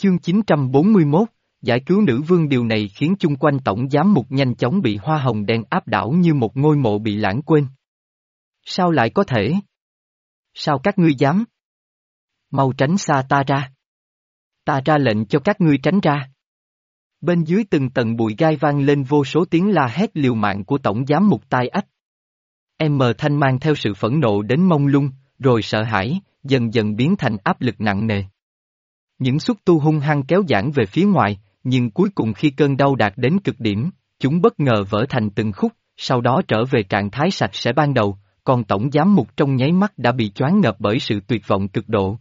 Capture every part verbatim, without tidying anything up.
Chương chín trăm bốn mươi mốt, giải cứu nữ vương. Điều này khiến chung quanh tổng giám mục nhanh chóng bị hoa hồng đen áp đảo như một ngôi mộ bị lãng quên. Sao lại có thể? Sao các ngươi dám? Mau tránh xa ta ra. Ta ra lệnh cho các ngươi tránh ra. Bên dưới từng tầng bụi gai vang lên vô số tiếng la hét liều mạng của tổng giám mục tai ách. Em mờ thanh mang theo sự phẫn nộ đến mông lung, rồi sợ hãi, dần dần biến thành áp lực nặng nề. Những xúc tu hung hăng kéo giãn về phía ngoài, nhưng cuối cùng khi cơn đau đạt đến cực điểm, chúng bất ngờ vỡ thành từng khúc, sau đó trở về trạng thái sạch sẽ ban đầu, còn tổng giám mục trong nháy mắt đã bị choáng ngợp bởi sự tuyệt vọng cực độ.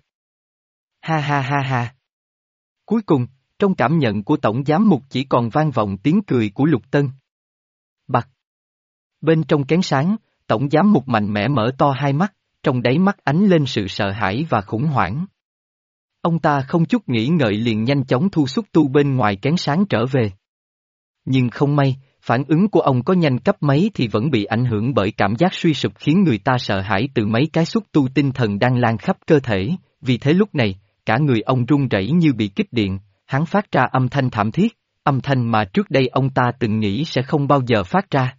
Ha ha ha ha. Cuối cùng, trong cảm nhận của tổng giám mục chỉ còn vang vọng tiếng cười của Lục Tân. Bặt. Bên trong kén sáng, tổng giám mục mạnh mẽ mở to hai mắt, trong đáy mắt ánh lên sự sợ hãi và khủng hoảng. Ông ta không chút nghĩ ngợi liền nhanh chóng thu xúc tu bên ngoài kén sáng trở về. Nhưng không may, phản ứng của ông có nhanh cấp mấy thì vẫn bị ảnh hưởng bởi cảm giác suy sụp khiến người ta sợ hãi từ mấy cái xúc tu tinh thần đang lan khắp cơ thể, vì thế lúc này, cả người ông run rẩy như bị kích điện, hắn phát ra âm thanh thảm thiết, âm thanh mà trước đây ông ta từng nghĩ sẽ không bao giờ phát ra.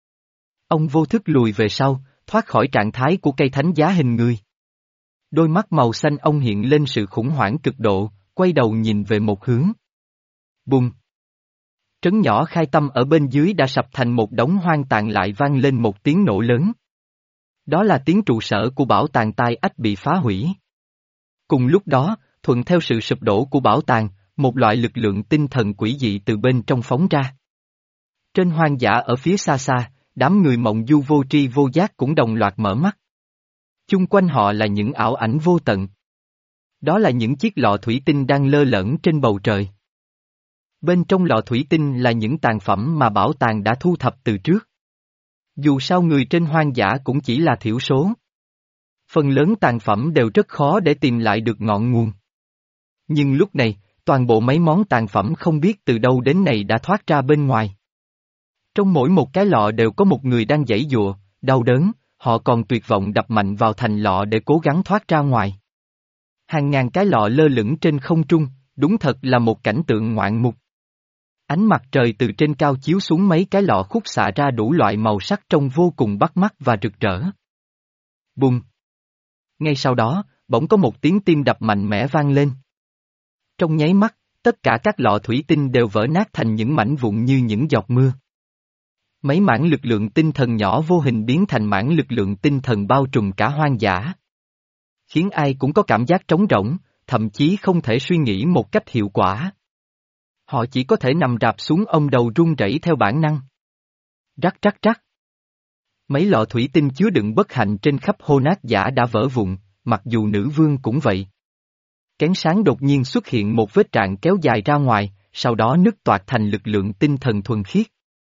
Ông vô thức lùi về sau, thoát khỏi trạng thái của cây thánh giá hình người. Đôi mắt màu xanh ông hiện lên sự khủng hoảng cực độ, quay đầu nhìn về một hướng. Bùng! Trấn nhỏ Khai Tâm ở bên dưới đã sập thành một đống hoang tàn, lại vang lên một tiếng nổ lớn. Đó là tiếng trụ sở của bảo tàng tai ách bị phá hủy. Cùng lúc đó, thuận theo sự sụp đổ của bảo tàng, một loại lực lượng tinh thần quỷ dị từ bên trong phóng ra. Trên hoang dã ở phía xa xa, đám người mộng du vô tri vô giác cũng đồng loạt mở mắt. Chung quanh họ là những ảo ảnh vô tận. Đó là những chiếc lọ thủy tinh đang lơ lửng trên bầu trời. Bên trong lọ thủy tinh là những tàn phẩm mà bảo tàng đã thu thập từ trước. Dù sao người trên hoang dã cũng chỉ là thiểu số. Phần lớn tàn phẩm đều rất khó để tìm lại được ngọn nguồn. Nhưng lúc này, toàn bộ mấy món tàn phẩm không biết từ đâu đến này đã thoát ra bên ngoài. Trong mỗi một cái lọ đều có một người đang giãy giụa, đau đớn, họ còn tuyệt vọng đập mạnh vào thành lọ để cố gắng thoát ra ngoài. Hàng ngàn cái lọ lơ lửng trên không trung, đúng thật là một cảnh tượng ngoạn mục. Ánh mặt trời từ trên cao chiếu xuống mấy cái lọ khúc xạ ra đủ loại màu sắc trông vô cùng bắt mắt và rực rỡ. Bùng! Ngay sau đó, bỗng có một tiếng tim đập mạnh mẽ vang lên. Trong nháy mắt, tất cả các lọ thủy tinh đều vỡ nát thành những mảnh vụn như những giọt mưa. Mấy mảng lực lượng tinh thần nhỏ vô hình biến thành mảng lực lượng tinh thần bao trùm cả hoang dã. Khiến ai cũng có cảm giác trống rỗng, thậm chí không thể suy nghĩ một cách hiệu quả. Họ chỉ có thể nằm rạp xuống ôm đầu run rẩy theo bản năng. Rắc rắc rắc. Mấy lọ thủy tinh chứa đựng bất hạnh trên khắp hô nát giả đã vỡ vụn, mặc dù nữ vương cũng vậy. Kén sáng đột nhiên xuất hiện một vết rạn kéo dài ra ngoài, sau đó nứt toạc thành lực lượng tinh thần thuần khiết.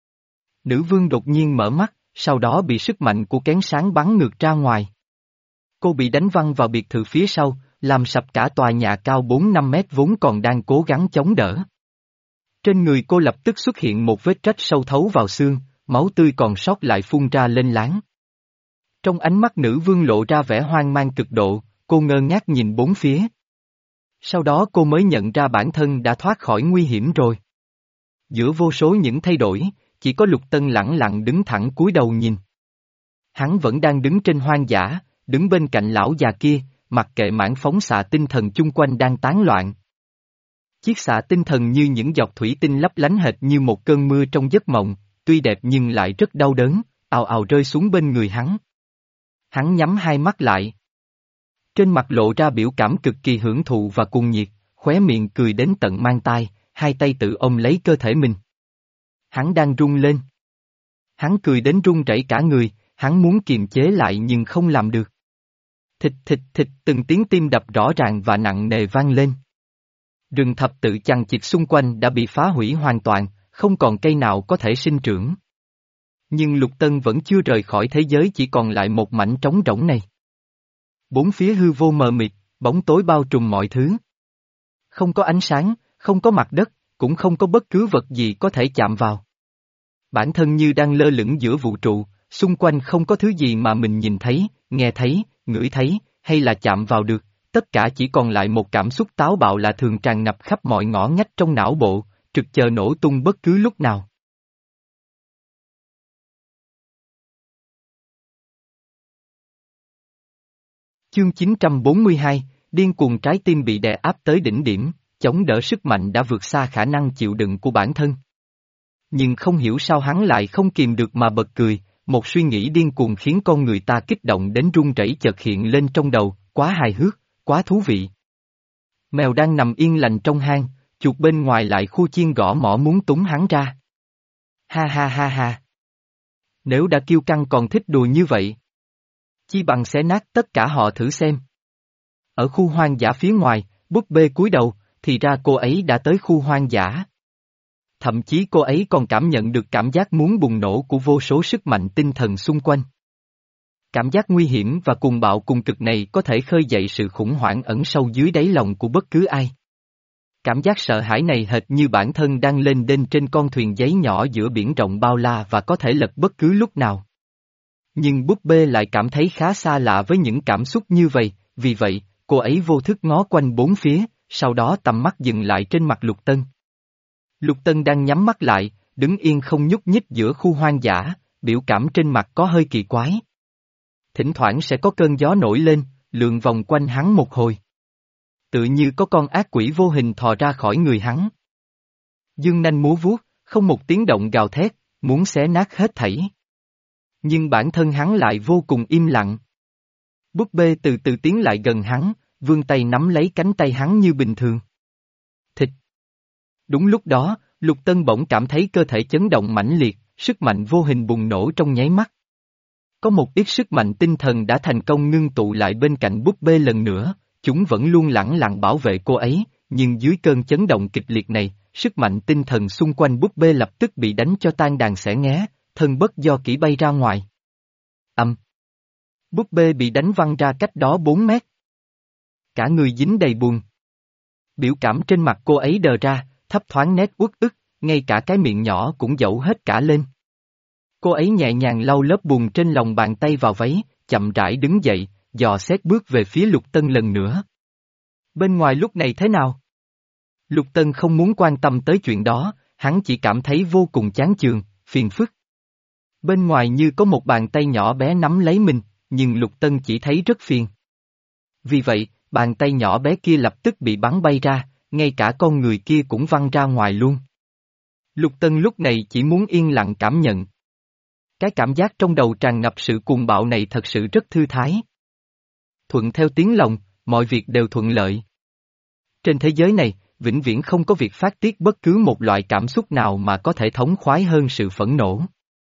Nữ vương đột nhiên mở mắt, sau đó bị sức mạnh của kén sáng bắn ngược ra ngoài. Cô bị đánh văng vào biệt thự phía sau, làm sập cả tòa nhà cao bốn năm mét vốn còn đang cố gắng chống đỡ. Trên người cô lập tức xuất hiện một vết rách sâu thấu vào xương, máu tươi còn sót lại phun ra lên láng. Trong ánh mắt nữ vương lộ ra vẻ hoang mang cực độ, cô ngơ ngác nhìn bốn phía. Sau đó cô mới nhận ra bản thân đã thoát khỏi nguy hiểm rồi. Giữa vô số những thay đổi, chỉ có Lục Tân lẳng lặng đứng thẳng cúi đầu nhìn. Hắn vẫn đang đứng trên hoang dã, đứng bên cạnh lão già kia, mặc kệ mảng phóng xạ tinh thần chung quanh đang tán loạn. Chiếc xạ tinh thần như những giọt thủy tinh lấp lánh hệt như một cơn mưa trong giấc mộng, tuy đẹp nhưng lại rất đau đớn, ào ào rơi xuống bên người hắn. Hắn nhắm hai mắt lại. Trên mặt lộ ra biểu cảm cực kỳ hưởng thụ và cuồng nhiệt, khóe miệng cười đến tận mang tai, hai tay tự ôm lấy cơ thể mình. Hắn đang run lên. Hắn cười đến run rẩy cả người, hắn muốn kiềm chế lại nhưng không làm được. Thịch thịch thịch từng tiếng tim đập rõ ràng và nặng nề vang lên. Rừng thập tự chằng chịt xung quanh đã bị phá hủy hoàn toàn, không còn cây nào có thể sinh trưởng. Nhưng Lục Tân vẫn chưa rời khỏi thế giới chỉ còn lại một mảnh trống rỗng này. Bốn phía hư vô mờ mịt, bóng tối bao trùm mọi thứ. Không có ánh sáng, không có mặt đất, cũng không có bất cứ vật gì có thể chạm vào. Bản thân như đang lơ lửng giữa vũ trụ, xung quanh không có thứ gì mà mình nhìn thấy, nghe thấy, ngửi thấy, hay là chạm vào được, tất cả chỉ còn lại một cảm xúc táo bạo lạ thường tràn ngập khắp mọi ngõ ngách trong não bộ, trực chờ nổ tung bất cứ lúc nào. Chương chín trăm bốn mươi hai, điên cuồng trái tim bị đè áp tới đỉnh điểm, chống đỡ sức mạnh đã vượt xa khả năng chịu đựng của bản thân. Nhưng không hiểu sao hắn lại không kìm được mà bật cười, một suy nghĩ điên cuồng khiến con người ta kích động đến run rẩy chợt hiện lên trong đầu, quá hài hước, quá thú vị. Mèo đang nằm yên lành trong hang, chuột bên ngoài lại khu chiên gõ mỏ muốn túng hắn ra. Ha ha ha ha. Nếu đã kiêu căng còn thích đùa như vậy, chi bằng xé nát tất cả họ thử xem. Ở khu hoang dã phía ngoài, búp bê cúi đầu, thì ra cô ấy đã tới khu hoang dã. Thậm chí cô ấy còn cảm nhận được cảm giác muốn bùng nổ của vô số sức mạnh tinh thần xung quanh. Cảm giác nguy hiểm và cuồng bạo cùng cực này có thể khơi dậy sự khủng hoảng ẩn sâu dưới đáy lòng của bất cứ ai. Cảm giác sợ hãi này hệt như bản thân đang lên đên trên con thuyền giấy nhỏ giữa biển rộng bao la và có thể lật bất cứ lúc nào. Nhưng búp bê lại cảm thấy khá xa lạ với những cảm xúc như vậy, vì vậy, cô ấy vô thức ngó quanh bốn phía, sau đó tầm mắt dừng lại trên mặt Lục Tân. Lục Tân đang nhắm mắt lại, đứng yên không nhúc nhích giữa khu hoang dã, biểu cảm trên mặt có hơi kỳ quái. Thỉnh thoảng sẽ có cơn gió nổi lên, lượn vòng quanh hắn một hồi. Tự như có con ác quỷ vô hình thò ra khỏi người hắn. Dương nanh múa vuốt, không một tiếng động gào thét, muốn xé nát hết thảy. Nhưng bản thân hắn lại vô cùng im lặng. Búp bê từ từ tiến lại gần hắn, vươn tay nắm lấy cánh tay hắn như bình thường. Thịt. Đúng lúc đó, Lục Tân bỗng cảm thấy cơ thể chấn động mãnh liệt, sức mạnh vô hình bùng nổ trong nháy mắt. Có một ít sức mạnh tinh thần đã thành công ngưng tụ lại bên cạnh búp bê lần nữa, chúng vẫn luôn lẳng lặng bảo vệ cô ấy, nhưng dưới cơn chấn động kịch liệt này, sức mạnh tinh thần xung quanh búp bê lập tức bị đánh cho tan đàn xẻ nghé, thân bất do kỹ bay ra ngoài. Âm. Búp bê bị đánh văng ra cách đó bốn mét. Cả người dính đầy bùn. Biểu cảm trên mặt cô ấy đờ ra, thấp thoáng nét uất ức, ngay cả cái miệng nhỏ cũng dẫu hết cả lên. Cô ấy nhẹ nhàng lau lớp bùn trên lòng bàn tay vào váy, chậm rãi đứng dậy, dò xét bước về phía Lục Tân lần nữa. Bên ngoài lúc này thế nào? Lục Tân không muốn quan tâm tới chuyện đó, hắn chỉ cảm thấy vô cùng chán chường, phiền phức. Bên ngoài như có một bàn tay nhỏ bé nắm lấy mình, nhưng Lục Tân chỉ thấy rất phiền. Vì vậy, bàn tay nhỏ bé kia lập tức bị bắn bay ra, ngay cả con người kia cũng văng ra ngoài luôn. Lục Tân lúc này chỉ muốn yên lặng cảm nhận. Cái cảm giác trong đầu tràn ngập sự cuồng bạo này thật sự rất thư thái. Thuận theo tiếng lòng, mọi việc đều thuận lợi. Trên thế giới này, vĩnh viễn không có việc phát tiết bất cứ một loại cảm xúc nào mà có thể thống khoái hơn sự phẫn nộ.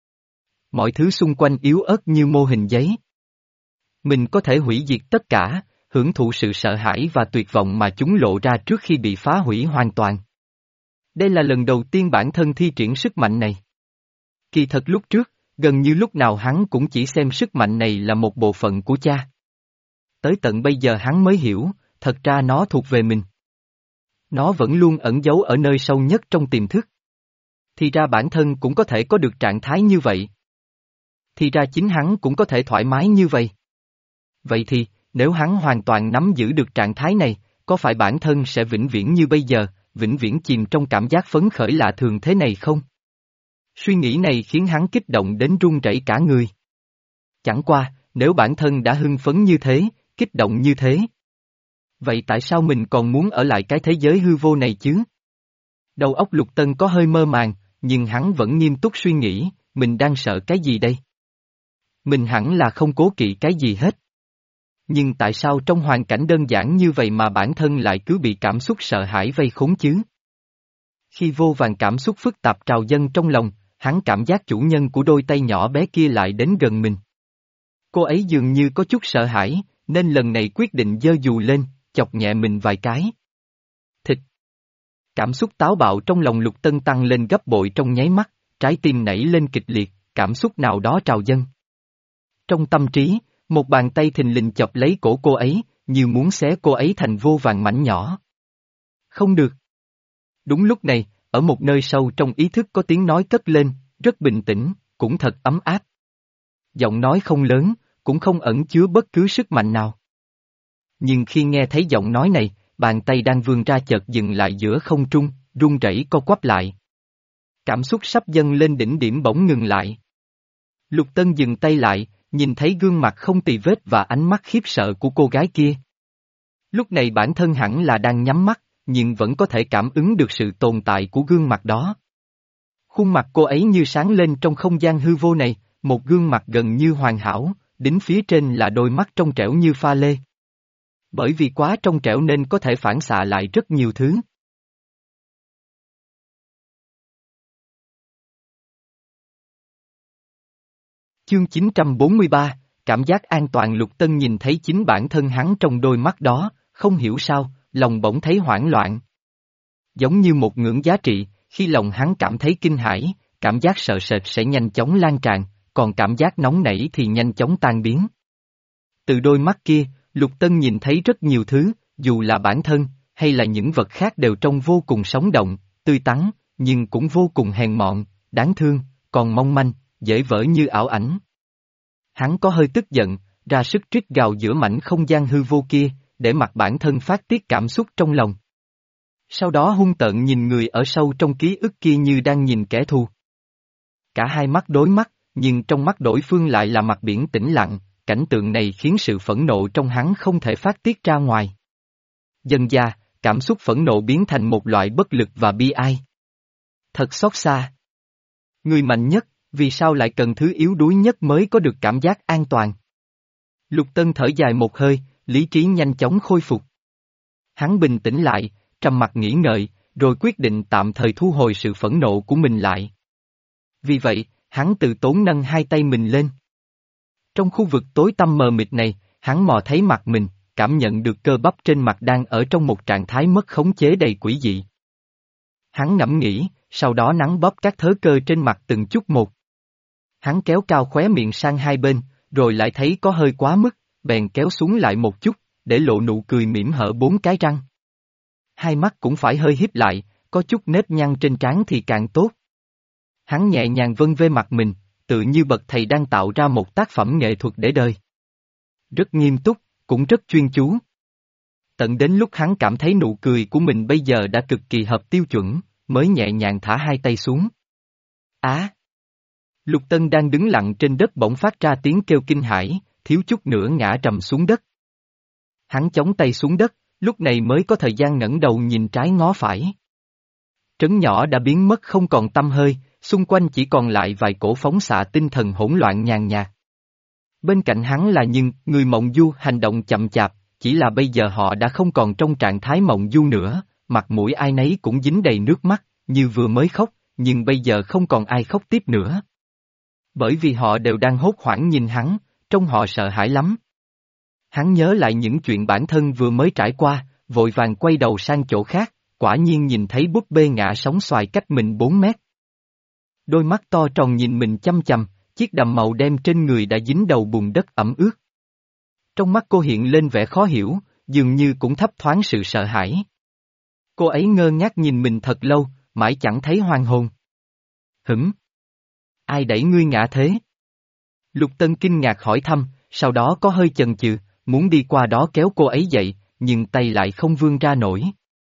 Mọi thứ xung quanh yếu ớt như mô hình giấy. Mình có thể hủy diệt tất cả, hưởng thụ sự sợ hãi và tuyệt vọng mà chúng lộ ra trước khi bị phá hủy hoàn toàn. Đây là lần đầu tiên bản thân thi triển sức mạnh này. Kỳ thật lúc trước, gần như lúc nào hắn cũng chỉ xem sức mạnh này là một bộ phận của cha. Tới tận bây giờ hắn mới hiểu, thật ra nó thuộc về mình. Nó vẫn luôn ẩn giấu ở nơi sâu nhất trong tiềm thức. Thì ra bản thân cũng có thể có được trạng thái như vậy. Thì ra chính hắn cũng có thể thoải mái như vậy. Vậy thì, nếu hắn hoàn toàn nắm giữ được trạng thái này, có phải bản thân sẽ vĩnh viễn như bây giờ, vĩnh viễn chìm trong cảm giác phấn khởi lạ thường thế này không? Suy nghĩ này khiến hắn kích động đến run rẩy cả người. Chẳng qua, nếu bản thân đã hưng phấn như thế, kích động như thế. Vậy tại sao mình còn muốn ở lại cái thế giới hư vô này chứ? Đầu óc Lục Tân có hơi mơ màng, nhưng hắn vẫn nghiêm túc suy nghĩ, mình đang sợ cái gì đây? Mình hẳn là không cố kỵ cái gì hết. Nhưng tại sao trong hoàn cảnh đơn giản như vậy mà bản thân lại cứ bị cảm xúc sợ hãi vây khốn chứ? Khi vô vàn cảm xúc phức tạp trào dâng trong lòng, hắn cảm giác chủ nhân của đôi tay nhỏ bé kia lại đến gần mình. Cô ấy dường như có chút sợ hãi, nên lần này quyết định giơ dù lên, chọc nhẹ mình vài cái. Thịt. Cảm xúc táo bạo trong lòng Lục Tân tăng lên gấp bội trong nháy mắt, trái tim nảy lên kịch liệt, cảm xúc nào đó trào dâng. Trong tâm trí, một bàn tay thình lình chọc lấy cổ cô ấy, như muốn xé cô ấy thành vô vàn mảnh nhỏ. Không được. Đúng lúc này, ở một nơi sâu trong ý thức có tiếng nói cất lên, rất bình tĩnh, cũng thật ấm áp. Giọng nói không lớn, cũng không ẩn chứa bất cứ sức mạnh nào. Nhưng khi nghe thấy giọng nói này, bàn tay đang vươn ra chợt dừng lại giữa không trung, run rẩy co quắp lại. Cảm xúc sắp dâng lên đỉnh điểm bỗng ngừng lại. Lục Tân dừng tay lại, nhìn thấy gương mặt không tì vết và ánh mắt khiếp sợ của cô gái kia. Lúc này bản thân hẳn là đang nhắm mắt, nhưng vẫn có thể cảm ứng được sự tồn tại của gương mặt đó. Khuôn mặt cô ấy như sáng lên trong không gian hư vô này, một gương mặt gần như hoàn hảo, đính phía trên là đôi mắt trong trẻo như pha lê. Bởi vì quá trong trẻo nên có thể phản xạ lại rất nhiều thứ. Chương chín trăm bốn mươi ba, cảm giác an toàn. Lục Tân nhìn thấy chính bản thân hắn trong đôi mắt đó, không hiểu sao, lòng bỗng thấy hoảng loạn. Giống như một ngưỡng giá trị, khi lòng hắn cảm thấy kinh hãi, cảm giác sợ sệt sẽ nhanh chóng lan tràn, còn cảm giác nóng nảy thì nhanh chóng tan biến. Từ đôi mắt kia, Lục Tân nhìn thấy rất nhiều thứ, dù là bản thân, hay là những vật khác đều trông vô cùng sống động, tươi tắn, nhưng cũng vô cùng hèn mọn, đáng thương, còn mong manh, dễ vỡ như ảo ảnh. Hắn có hơi tức giận, ra sức trích gào giữa mảnh không gian hư vô kia, để mặc bản thân phát tiết cảm xúc trong lòng. Sau đó hung tợn nhìn người ở sâu trong ký ức kia như đang nhìn kẻ thù. Cả hai mắt đối mắt, nhưng trong mắt đối phương lại là mặt biển tĩnh lặng, cảnh tượng này khiến sự phẫn nộ trong hắn không thể phát tiết ra ngoài. Dần dà, cảm xúc phẫn nộ biến thành một loại bất lực và bi ai. Thật xót xa. Người mạnh nhất, vì sao lại cần thứ yếu đuối nhất mới có được cảm giác an toàn? Lục Tân thở dài một hơi, lý trí nhanh chóng khôi phục. Hắn bình tĩnh lại, trầm mặc nghĩ ngợi, rồi quyết định tạm thời thu hồi sự phẫn nộ của mình lại. Vì vậy, hắn từ tốn nâng hai tay mình lên. Trong khu vực tối tăm mờ mịt này, hắn mò thấy mặt mình, cảm nhận được cơ bắp trên mặt đang ở trong một trạng thái mất khống chế đầy quỷ dị. Hắn ngẫm nghĩ, sau đó nắn bóp các thớ cơ trên mặt từng chút một. Hắn kéo cao khóe miệng sang hai bên, rồi lại thấy có hơi quá mức, bèn kéo xuống lại một chút, để lộ nụ cười mỉm hở bốn cái răng. Hai mắt cũng phải hơi híp lại, có chút nếp nhăn trên trán thì càng tốt. Hắn nhẹ nhàng vân vê mặt mình, tự như bậc thầy đang tạo ra một tác phẩm nghệ thuật để đời. Rất nghiêm túc, cũng rất chuyên chú. Tận đến lúc hắn cảm thấy nụ cười của mình bây giờ đã cực kỳ hợp tiêu chuẩn, mới nhẹ nhàng thả hai tay xuống. Á! Lục Tân đang đứng lặng trên đất bỗng phát ra tiếng kêu kinh hãi, thiếu chút nữa ngã trầm xuống đất. Hắn chống tay xuống đất, lúc này mới có thời gian ngẩng đầu nhìn trái ngó phải. Trấn nhỏ đã biến mất không còn tăm hơi, xung quanh chỉ còn lại vài cổ phóng xạ tinh thần hỗn loạn nhàn nhạt. Bên cạnh hắn là những người mộng du hành động chậm chạp, chỉ là bây giờ họ đã không còn trong trạng thái mộng du nữa, mặt mũi ai nấy cũng dính đầy nước mắt, như vừa mới khóc, nhưng bây giờ không còn ai khóc tiếp nữa. Bởi vì họ đều đang hốt hoảng nhìn hắn, trông họ sợ hãi lắm. Hắn nhớ lại những chuyện bản thân vừa mới trải qua, vội vàng quay đầu sang chỗ khác, quả nhiên nhìn thấy búp bê ngã sóng xoài cách mình bốn mét. Đôi mắt to tròn nhìn mình chăm chăm, chiếc đầm màu đen trên người đã dính đầu bùn đất ẩm ướt. Trong mắt cô hiện lên vẻ khó hiểu, dường như cũng thấp thoáng sự sợ hãi. Cô ấy ngơ ngác nhìn mình thật lâu, mãi chẳng thấy hoàn hồn. Hửm? Ai đẩy ngươi ngã thế? Lục Tân kinh ngạc hỏi thăm, sau đó có hơi chần chừ, muốn đi qua đó kéo cô ấy dậy, nhưng tay lại không vươn ra nổi.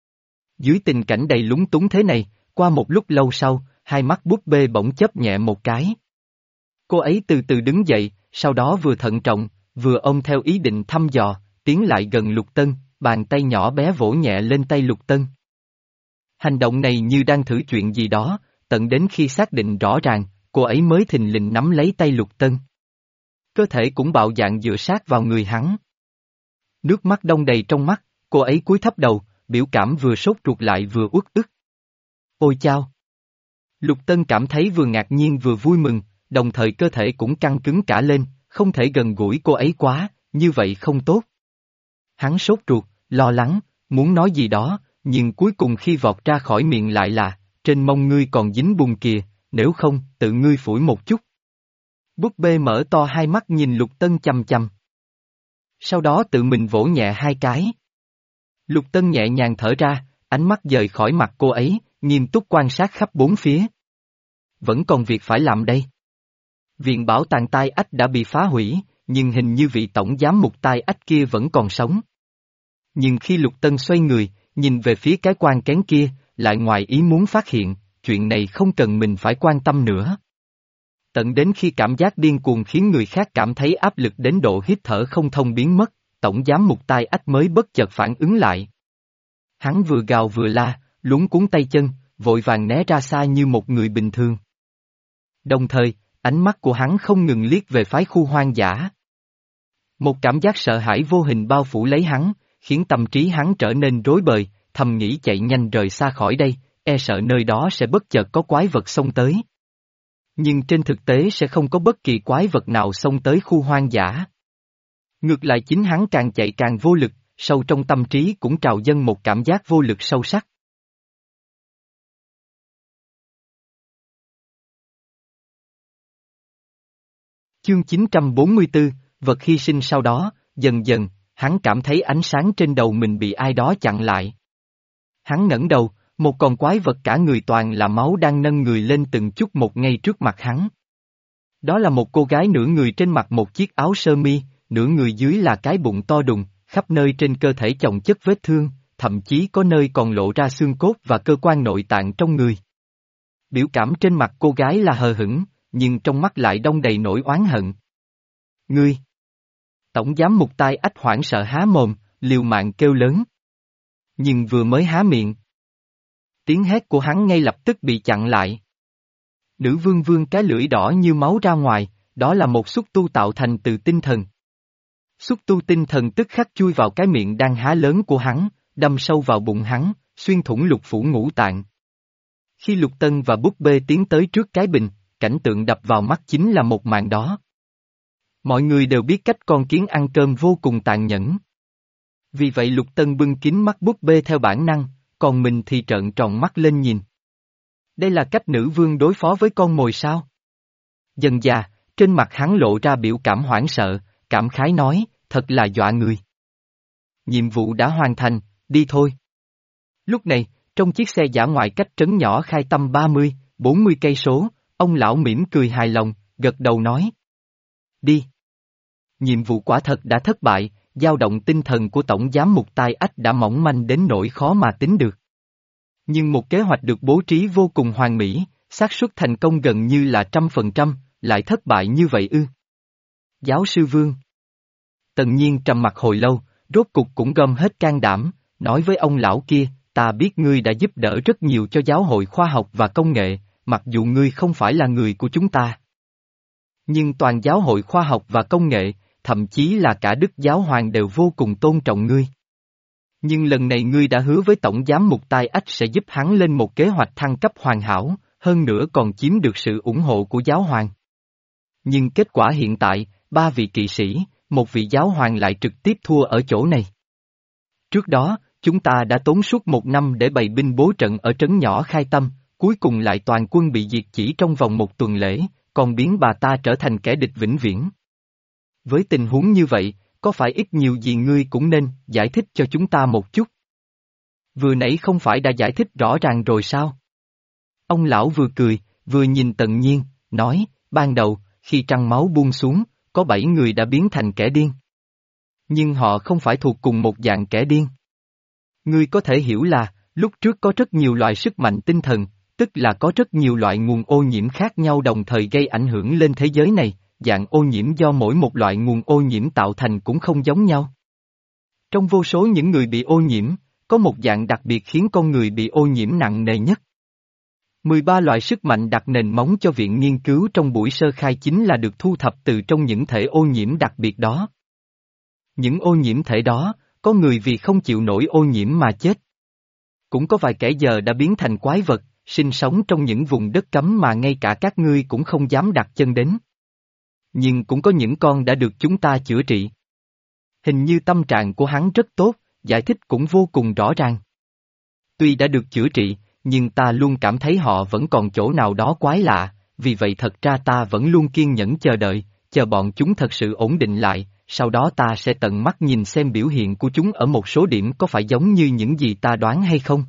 Dưới tình cảnh đầy lúng túng thế này, qua một lúc lâu sau, hai mắt búp bê bỗng chớp nhẹ một cái. Cô ấy từ từ đứng dậy, sau đó vừa thận trọng, vừa ôm theo ý định thăm dò, tiến lại gần Lục Tân, bàn tay nhỏ bé vỗ nhẹ lên tay Lục Tân. Hành động này như đang thử chuyện gì đó, tận đến khi xác định rõ ràng, cô ấy mới thình lình nắm lấy tay Lục Tân. Cơ thể cũng bạo dạn dựa sát vào người hắn. Nước mắt đong đầy trong mắt, cô ấy cúi thấp đầu, biểu cảm vừa sốt ruột lại vừa uất ức. Ôi chao! Lục Tân cảm thấy vừa ngạc nhiên vừa vui mừng, đồng thời cơ thể cũng căng cứng cả lên, không thể gần gũi cô ấy quá, như vậy không tốt. Hắn sốt ruột, lo lắng, muốn nói gì đó, nhưng cuối cùng khi vọt ra khỏi miệng lại là, trên mông ngươi còn dính bùn kìa, nếu không, tự ngươi phủi một chút. Búp bê mở to hai mắt nhìn Lục Tân chằm chằm. Sau đó tự mình vỗ nhẹ hai cái. Lục Tân nhẹ nhàng thở ra, ánh mắt dời khỏi mặt cô ấy, nghiêm túc quan sát khắp bốn phía. Vẫn còn việc phải làm đây. Viện bảo tàng Tai Ách đã bị phá hủy, nhưng hình như vị tổng giám mục Tai Ách kia vẫn còn sống. Nhưng khi Lục Tân xoay người, nhìn về phía cái quan kén kia, lại ngoài ý muốn phát hiện, chuyện này không cần mình phải quan tâm nữa. Tận đến khi cảm giác điên cuồng khiến người khác cảm thấy áp lực đến độ hít thở không thông biến mất, Tổng giám mục Tai Ách mới bất chợt phản ứng lại. Hắn vừa gào vừa la, luống cuống tay chân, vội vàng né ra xa như một người bình thường. Đồng thời, ánh mắt của hắn không ngừng liếc về phái khu hoang dã. Một cảm giác sợ hãi vô hình bao phủ lấy hắn, khiến tâm trí hắn trở nên rối bời, thầm nghĩ chạy nhanh rời xa khỏi đây, e sợ nơi đó sẽ bất chợt có quái vật xông tới. Nhưng trên thực tế sẽ không có bất kỳ quái vật nào xông tới khu hoang dã. Ngược lại chính hắn càng chạy càng vô lực, sâu trong tâm trí cũng trào dâng một cảm giác vô lực sâu sắc. Chương chín trăm bốn mươi tư, vật hy sinh sau đó, dần dần, hắn cảm thấy ánh sáng trên đầu mình bị ai đó chặn lại. Hắn ngẩng đầu, một con quái vật cả người toàn là máu đang nâng người lên từng chút một ngay trước mặt hắn. Đó là một cô gái nửa người trên mặc một chiếc áo sơ mi, nửa người dưới là cái bụng to đùng, khắp nơi trên cơ thể chồng chất vết thương, thậm chí có nơi còn lộ ra xương cốt và cơ quan nội tạng trong người. Biểu cảm trên mặt cô gái là hờ hững, nhưng trong mắt lại đong đầy nỗi oán hận. Ngươi! Tổng giám mục Tai Ách hoảng sợ há mồm, liều mạng kêu lớn. Nhưng vừa mới há miệng, tiếng hét của hắn ngay lập tức bị chặn lại. Nữ vương vương cái lưỡi đỏ như máu ra ngoài, đó là một xúc tu tạo thành từ tinh thần. Xúc tu tinh thần tức khắc chui vào cái miệng đang há lớn của hắn, đâm sâu vào bụng hắn, xuyên thủng lục phủ ngũ tạng. Khi Lục Tân và búp bê tiến tới trước cái bình, cảnh tượng đập vào mắt chính là một màn đó. Mọi người đều biết cách con kiến ăn cơm vô cùng tàn nhẫn. Vì vậy Lục Tân bưng kín mắt búp bê theo bản năng, còn mình thì trợn tròn mắt lên nhìn. Đây là cách nữ vương đối phó với con mồi sao? Dần dà, trên mặt hắn lộ ra biểu cảm hoảng sợ, cảm khái nói, thật là dọa người. Nhiệm vụ đã hoàn thành, đi thôi. Lúc này, trong chiếc xe dã ngoại cách trấn nhỏ Khai Tâm ba mươi, bốn mươi cây số, ông lão mỉm cười hài lòng, gật đầu nói. Đi. Nhiệm vụ quả thật đã thất bại, dao động tinh thần của Tổng giám mục Tai Ách đã mỏng manh đến nỗi khó mà tính được. Nhưng một kế hoạch được bố trí vô cùng hoàn mỹ, xác suất thành công gần như là trăm phần trăm, lại thất bại như vậy ư. Giáo sư Vương. Tần Nhiên trầm mặt hồi lâu, rốt cục cũng gom hết can đảm, nói với ông lão kia, ta biết ngươi đã giúp đỡ rất nhiều cho giáo hội khoa học và công nghệ, mặc dù ngươi không phải là người của chúng ta. Nhưng toàn giáo hội khoa học và công nghệ, thậm chí là cả Đức Giáo Hoàng đều vô cùng tôn trọng ngươi. Nhưng lần này ngươi đã hứa với Tổng giám mục Tai Ách sẽ giúp hắn lên một kế hoạch thăng cấp hoàn hảo, hơn nữa còn chiếm được sự ủng hộ của Giáo Hoàng. Nhưng kết quả hiện tại, ba vị kỵ sĩ, một vị Giáo Hoàng lại trực tiếp thua ở chỗ này. Trước đó, chúng ta đã tốn suốt một năm để bày binh bố trận ở trấn nhỏ Khai Tâm, cuối cùng lại toàn quân bị diệt chỉ trong vòng một tuần lễ, còn biến bà ta trở thành kẻ địch vĩnh viễn. Với tình huống như vậy, có phải ít nhiều gì ngươi cũng nên giải thích cho chúng ta một chút? Vừa nãy không phải đã giải thích rõ ràng rồi sao? Ông lão vừa cười, vừa nhìn Tần Nhiên, nói, ban đầu, khi trăng máu buông xuống, có bảy người đã biến thành kẻ điên. Nhưng họ không phải thuộc cùng một dạng kẻ điên. Ngươi có thể hiểu là, lúc trước có rất nhiều loại sức mạnh tinh thần, tức là có rất nhiều loại nguồn ô nhiễm khác nhau đồng thời gây ảnh hưởng lên thế giới này, dạng ô nhiễm do mỗi một loại nguồn ô nhiễm tạo thành cũng không giống nhau. Trong vô số những người bị ô nhiễm, có một dạng đặc biệt khiến con người bị ô nhiễm nặng nề nhất. mười ba loại sức mạnh đặt nền móng cho viện nghiên cứu trong buổi sơ khai chính là được thu thập từ trong những thể ô nhiễm đặc biệt đó. Những ô nhiễm thể đó, có người vì không chịu nổi ô nhiễm mà chết. Cũng có vài kẻ giờ đã biến thành quái vật, sinh sống trong những vùng đất cấm mà ngay cả các ngươi cũng không dám đặt chân đến. Nhưng cũng có những con đã được chúng ta chữa trị. Hình như tâm trạng của hắn rất tốt, giải thích cũng vô cùng rõ ràng. Tuy đã được chữa trị, nhưng ta luôn cảm thấy họ vẫn còn chỗ nào đó quái lạ, vì vậy thật ra ta vẫn luôn kiên nhẫn chờ đợi, chờ bọn chúng thật sự ổn định lại, sau đó ta sẽ tận mắt nhìn xem biểu hiện của chúng ở một số điểm có phải giống như những gì ta đoán hay không.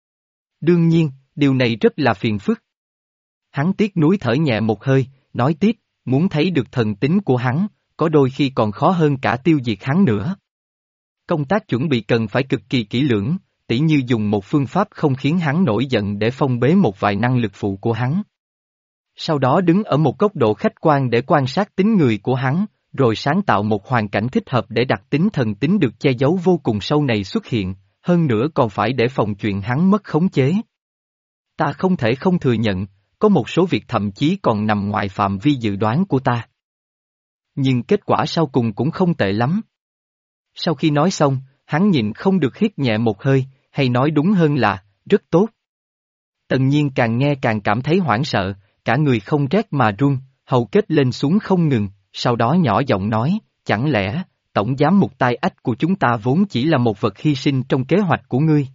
Đương nhiên, điều này rất là phiền phức. Hắn tiếc nuối thở nhẹ một hơi, nói tiếp, muốn thấy được thần tính của hắn, có đôi khi còn khó hơn cả tiêu diệt hắn nữa. Công tác chuẩn bị cần phải cực kỳ kỹ lưỡng, tỉ như dùng một phương pháp không khiến hắn nổi giận để phong bế một vài năng lực phụ của hắn. Sau đó đứng ở một góc độ khách quan để quan sát tính người của hắn, rồi sáng tạo một hoàn cảnh thích hợp để đặc tính thần tính được che giấu vô cùng sâu này xuất hiện, hơn nữa còn phải để phòng chuyện hắn mất khống chế. Ta không thể không thừa nhận, có một số việc thậm chí còn nằm ngoài phạm vi dự đoán của ta. Nhưng kết quả sau cùng cũng không tệ lắm. Sau khi nói xong, hắn nhịn không được hít nhẹ một hơi, hay nói đúng hơn là, rất tốt. Tần Nhiên càng nghe càng cảm thấy hoảng sợ, cả người không rét mà run, hầu kết lên xuống không ngừng, sau đó nhỏ giọng nói, chẳng lẽ, tổng giám mục tai ách của chúng ta vốn chỉ là một vật hy sinh trong kế hoạch của ngươi?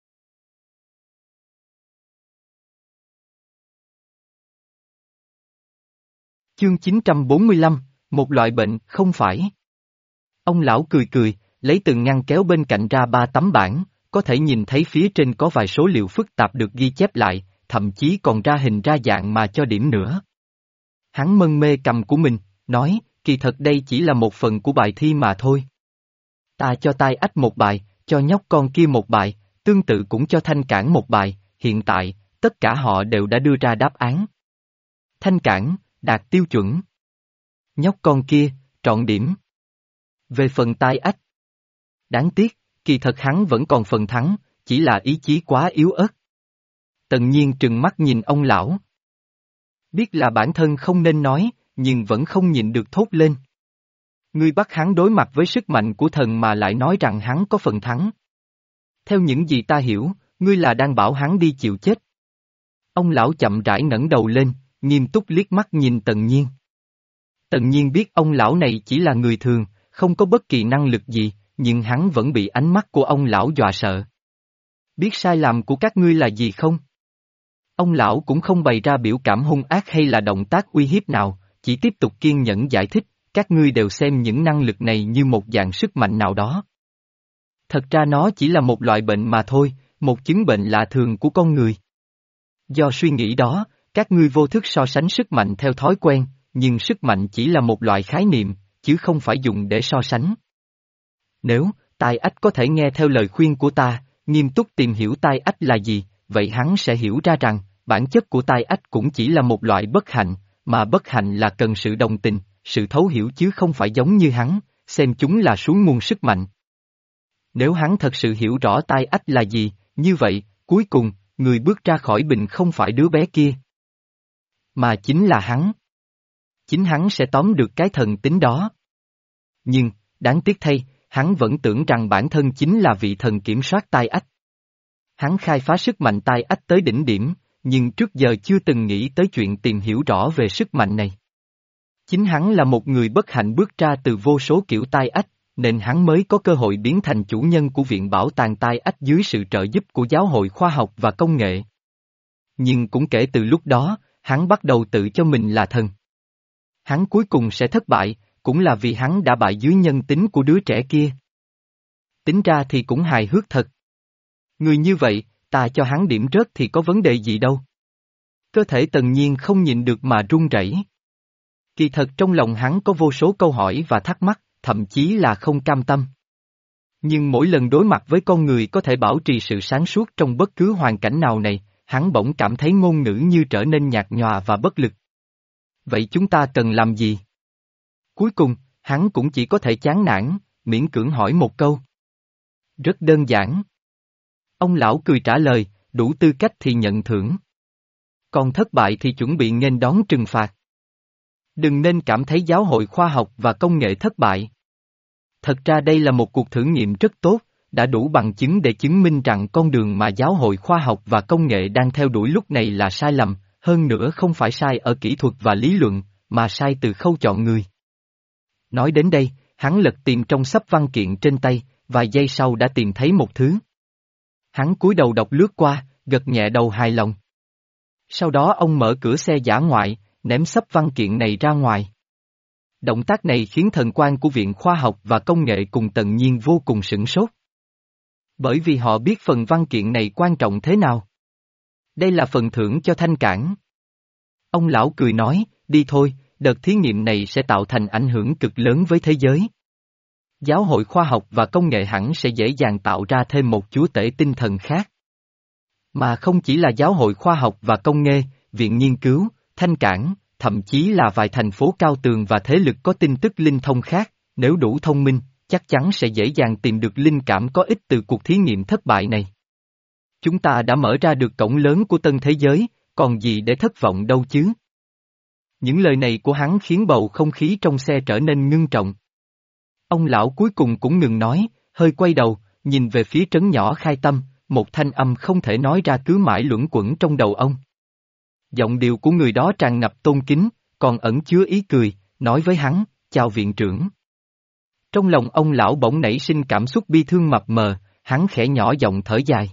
Chương chín trăm bốn mươi lăm, một loại bệnh, không phải. Ông lão cười cười, lấy từng ngăn kéo bên cạnh ra ba tấm bảng, có thể nhìn thấy phía trên có vài số liệu phức tạp được ghi chép lại, thậm chí còn ra hình ra dạng mà cho điểm nữa. Hắn mân mê cầm của mình, nói, kỳ thật đây chỉ là một phần của bài thi mà thôi. Ta cho tai ách một bài, cho nhóc con kia một bài, tương tự cũng cho Thanh Cảng một bài, hiện tại, tất cả họ đều đã đưa ra đáp án. Thanh Cảng, đạt tiêu chuẩn. Nhóc con kia, trọn điểm. Về phần tai ách. Đáng tiếc, kỳ thật hắn vẫn còn phần thắng, chỉ là ý chí quá yếu ớt. Tần Nhiên trừng mắt nhìn ông lão. Biết là bản thân không nên nói, nhưng vẫn không nhịn được thốt lên. Ngươi bắt hắn đối mặt với sức mạnh của thần mà lại nói rằng hắn có phần thắng. Theo những gì ta hiểu, ngươi là đang bảo hắn đi chịu chết. Ông lão chậm rãi ngẩng đầu lên, nghiêm túc liếc mắt nhìn Tần Nhiên. Tần Nhiên biết ông lão này chỉ là người thường, không có bất kỳ năng lực gì, nhưng hắn vẫn bị ánh mắt của ông lão dọa sợ. Biết sai lầm của các ngươi là gì không? Ông lão cũng không bày ra biểu cảm hung ác hay là động tác uy hiếp nào, chỉ tiếp tục kiên nhẫn giải thích, các ngươi đều xem những năng lực này như một dạng sức mạnh nào đó. Thật ra nó chỉ là một loại bệnh mà thôi, một chứng bệnh lạ thường của con người. Do suy nghĩ đó, các ngươi vô thức so sánh sức mạnh theo thói quen, nhưng sức mạnh chỉ là một loại khái niệm, chứ không phải dùng để so sánh. Nếu, tai ách có thể nghe theo lời khuyên của ta, nghiêm túc tìm hiểu tai ách là gì, vậy hắn sẽ hiểu ra rằng, bản chất của tai ách cũng chỉ là một loại bất hạnh, mà bất hạnh là cần sự đồng tình, sự thấu hiểu chứ không phải giống như hắn, xem chúng là xuống nguồn sức mạnh. Nếu hắn thật sự hiểu rõ tai ách là gì, như vậy, cuối cùng, người bước ra khỏi bình không phải đứa bé kia, mà chính là hắn. Chính hắn sẽ tóm được cái thần tính đó. Nhưng, đáng tiếc thay, hắn vẫn tưởng rằng bản thân chính là vị thần kiểm soát tai ách. Hắn khai phá sức mạnh tai ách tới đỉnh điểm, nhưng trước giờ chưa từng nghĩ tới chuyện tìm hiểu rõ về sức mạnh này. Chính hắn là một người bất hạnh bước ra từ vô số kiểu tai ách, nên hắn mới có cơ hội biến thành chủ nhân của Viện Bảo tàng tai ách dưới sự trợ giúp của Giáo hội Khoa học và Công nghệ. Nhưng cũng kể từ lúc đó, hắn bắt đầu tự cho mình là thần. Hắn cuối cùng sẽ thất bại, cũng là vì hắn đã bại dưới nhân tính của đứa trẻ kia. Tính ra thì cũng hài hước thật. Người như vậy, ta cho hắn điểm rớt thì có vấn đề gì đâu. Cơ thể Tần Nhiên không nhịn được mà run rẩy. Kỳ thật trong lòng hắn có vô số câu hỏi và thắc mắc, thậm chí là không cam tâm. Nhưng mỗi lần đối mặt với con người có thể bảo trì sự sáng suốt trong bất cứ hoàn cảnh nào này, hắn bỗng cảm thấy ngôn ngữ như trở nên nhạt nhòa và bất lực. Vậy chúng ta cần làm gì? Cuối cùng, hắn cũng chỉ có thể chán nản, miễn cưỡng hỏi một câu. Rất đơn giản. Ông lão cười trả lời, đủ tư cách thì nhận thưởng. Còn thất bại thì chuẩn bị nghênh đón trừng phạt. Đừng nên cảm thấy giáo hội khoa học và công nghệ thất bại. Thật ra đây là một cuộc thử nghiệm rất tốt, đã đủ bằng chứng để chứng minh rằng con đường mà giáo hội khoa học và công nghệ đang theo đuổi lúc này là sai lầm, hơn nữa không phải sai ở kỹ thuật và lý luận, mà sai từ khâu chọn người. Nói đến đây, hắn lật tìm trong sắp văn kiện trên tay, vài giây sau đã tìm thấy một thứ. Hắn cúi đầu đọc lướt qua, gật nhẹ đầu hài lòng. Sau đó ông mở cửa xe dã ngoại, ném sắp văn kiện này ra ngoài. Động tác này khiến thần quan của Viện Khoa học và Công nghệ cùng Tần Nhiên vô cùng sửng sốt. Bởi vì họ biết phần văn kiện này quan trọng thế nào. Đây là phần thưởng cho Thanh Cảng. Ông lão cười nói, đi thôi, đợt thí nghiệm này sẽ tạo thành ảnh hưởng cực lớn với thế giới. Giáo hội khoa học và công nghệ hẳn sẽ dễ dàng tạo ra thêm một chúa tể tinh thần khác. Mà không chỉ là giáo hội khoa học và công nghệ, viện nghiên cứu, thanh cảng, thậm chí là vài thành phố cao tường và thế lực có tin tức linh thông khác, nếu đủ thông minh, chắc chắn sẽ dễ dàng tìm được linh cảm có ích từ cuộc thí nghiệm thất bại này. Chúng ta đã mở ra được cổng lớn của tân thế giới, còn gì để thất vọng đâu chứ? Những lời này của hắn khiến bầu không khí trong xe trở nên ngưng trọng. Ông lão cuối cùng cũng ngừng nói, hơi quay đầu, nhìn về phía trấn nhỏ Khai Tâm, một thanh âm không thể nói ra cứ mãi luẩn quẩn trong đầu ông. Giọng điệu của người đó tràn ngập tôn kính, còn ẩn chứa ý cười, nói với hắn, chào viện trưởng. Trong lòng ông lão bỗng nảy sinh cảm xúc bi thương mập mờ, hắn khẽ nhỏ giọng thở dài.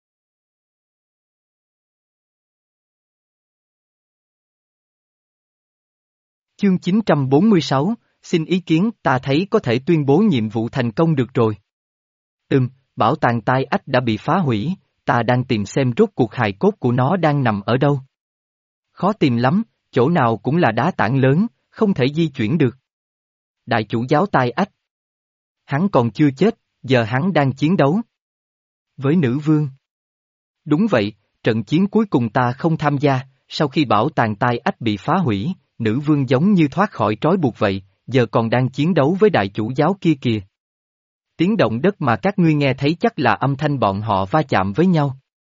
Chương chín trăm bốn mươi sáu, xin ý kiến, ta thấy có thể tuyên bố nhiệm vụ thành công được rồi. Ừm, bảo tàng tai ách đã bị phá hủy, ta đang tìm xem rốt cuộc hài cốt của nó đang nằm ở đâu. Khó tìm lắm, chỗ nào cũng là đá tảng lớn, không thể di chuyển được. Đại chủ giáo tai ách. Hắn còn chưa chết, giờ hắn đang chiến đấu. Với nữ vương. Đúng vậy, trận chiến cuối cùng ta không tham gia, sau khi bảo tàng tai ách bị phá hủy, nữ vương giống như thoát khỏi trói buộc vậy, giờ còn đang chiến đấu với đại chủ giáo kia kìa. Tiếng động đất mà các ngươi nghe thấy chắc là âm thanh bọn họ va chạm với nhau.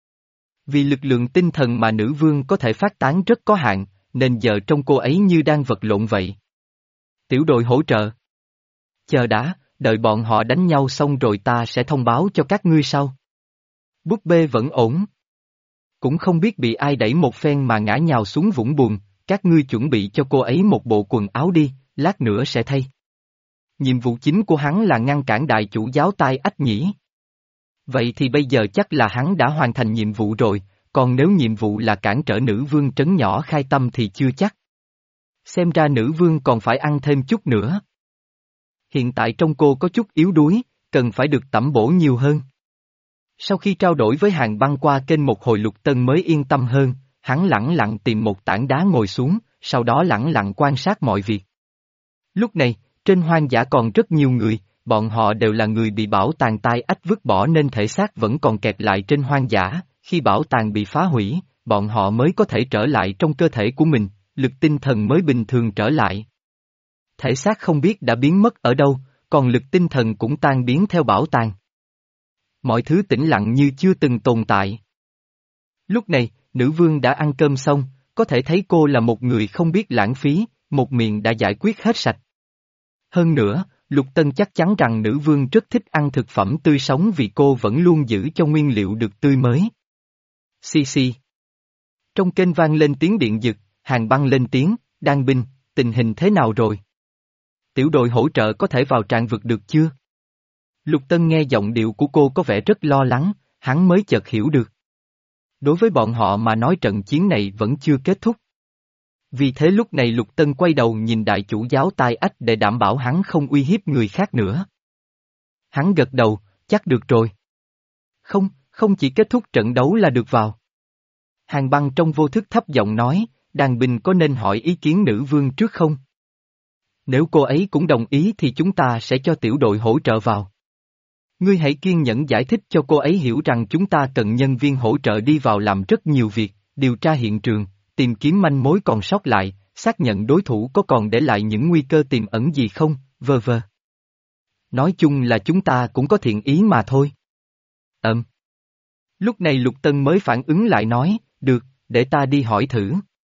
Vì lực lượng tinh thần mà nữ vương có thể phát tán rất có hạn, nên giờ trông cô ấy như đang vật lộn vậy. Tiểu đội hỗ trợ. Chờ đã, đợi bọn họ đánh nhau xong rồi ta sẽ thông báo cho các ngươi sau. Búp bê vẫn ổn. Cũng không biết bị ai đẩy một phen mà ngã nhào xuống vũng bùn, các ngươi chuẩn bị cho cô ấy một bộ quần áo đi, lát nữa sẽ thay. Nhiệm vụ chính của hắn là ngăn cản đại chủ giáo tai ách nhỉ. Vậy thì bây giờ chắc là hắn đã hoàn thành nhiệm vụ rồi, còn nếu nhiệm vụ là cản trở nữ vương trấn nhỏ Khai Tâm thì chưa chắc. Xem ra nữ vương còn phải ăn thêm chút nữa. Hiện tại trong cô có chút yếu đuối, cần phải được tẩm bổ nhiều hơn. Sau khi trao đổi với Hàn Băng qua kênh một hồi Lục Tân mới yên tâm hơn, hắn lẳng lặng tìm một tảng đá ngồi xuống, sau đó lẳng lặng quan sát mọi việc. Lúc này, trên hoang dã còn rất nhiều người, bọn họ đều là người bị bảo tàng tai ách vứt bỏ nên thể xác vẫn còn kẹt lại trên hoang dã, khi bảo tàng bị phá hủy, bọn họ mới có thể trở lại trong cơ thể của mình, lực tinh thần mới bình thường trở lại. Thể xác không biết đã biến mất ở đâu, còn lực tinh thần cũng tan biến theo bảo tàng. Mọi thứ tĩnh lặng như chưa từng tồn tại. Lúc này, nữ vương đã ăn cơm xong, có thể thấy cô là một người không biết lãng phí, một miệng đã giải quyết hết sạch. Hơn nữa, Lục Tân chắc chắn rằng nữ vương rất thích ăn thực phẩm tươi sống vì cô vẫn luôn giữ cho nguyên liệu được tươi mới. Xì xì. Trong kênh vang lên tiếng điện giật, Hàn Băng lên tiếng, Đan binh, tình hình thế nào rồi? Tiểu đội hỗ trợ có thể vào trạm vực được chưa? Lục Tân nghe giọng điệu của cô có vẻ rất lo lắng, hắn mới chợt hiểu được. Đối với bọn họ mà nói trận chiến này vẫn chưa kết thúc. Vì thế lúc này Lục Tân quay đầu nhìn đại chủ giáo tai ách để đảm bảo hắn không uy hiếp người khác nữa. Hắn gật đầu, chắc được rồi. Không, không chỉ kết thúc trận đấu là được vào. Hàn Băng trong vô thức thấp giọng nói, đàn binh có nên hỏi ý kiến nữ vương trước không? Nếu cô ấy cũng đồng ý thì chúng ta sẽ cho tiểu đội hỗ trợ vào. Ngươi hãy kiên nhẫn giải thích cho cô ấy hiểu rằng chúng ta cần nhân viên hỗ trợ đi vào làm rất nhiều việc, điều tra hiện trường, tìm kiếm manh mối còn sót lại, xác nhận đối thủ có còn để lại những nguy cơ tiềm ẩn gì không, vơ vơ. Nói chung là chúng ta cũng có thiện ý mà thôi. Ừm. Lúc này Lục Tân mới phản ứng lại nói, được, để ta đi hỏi thử.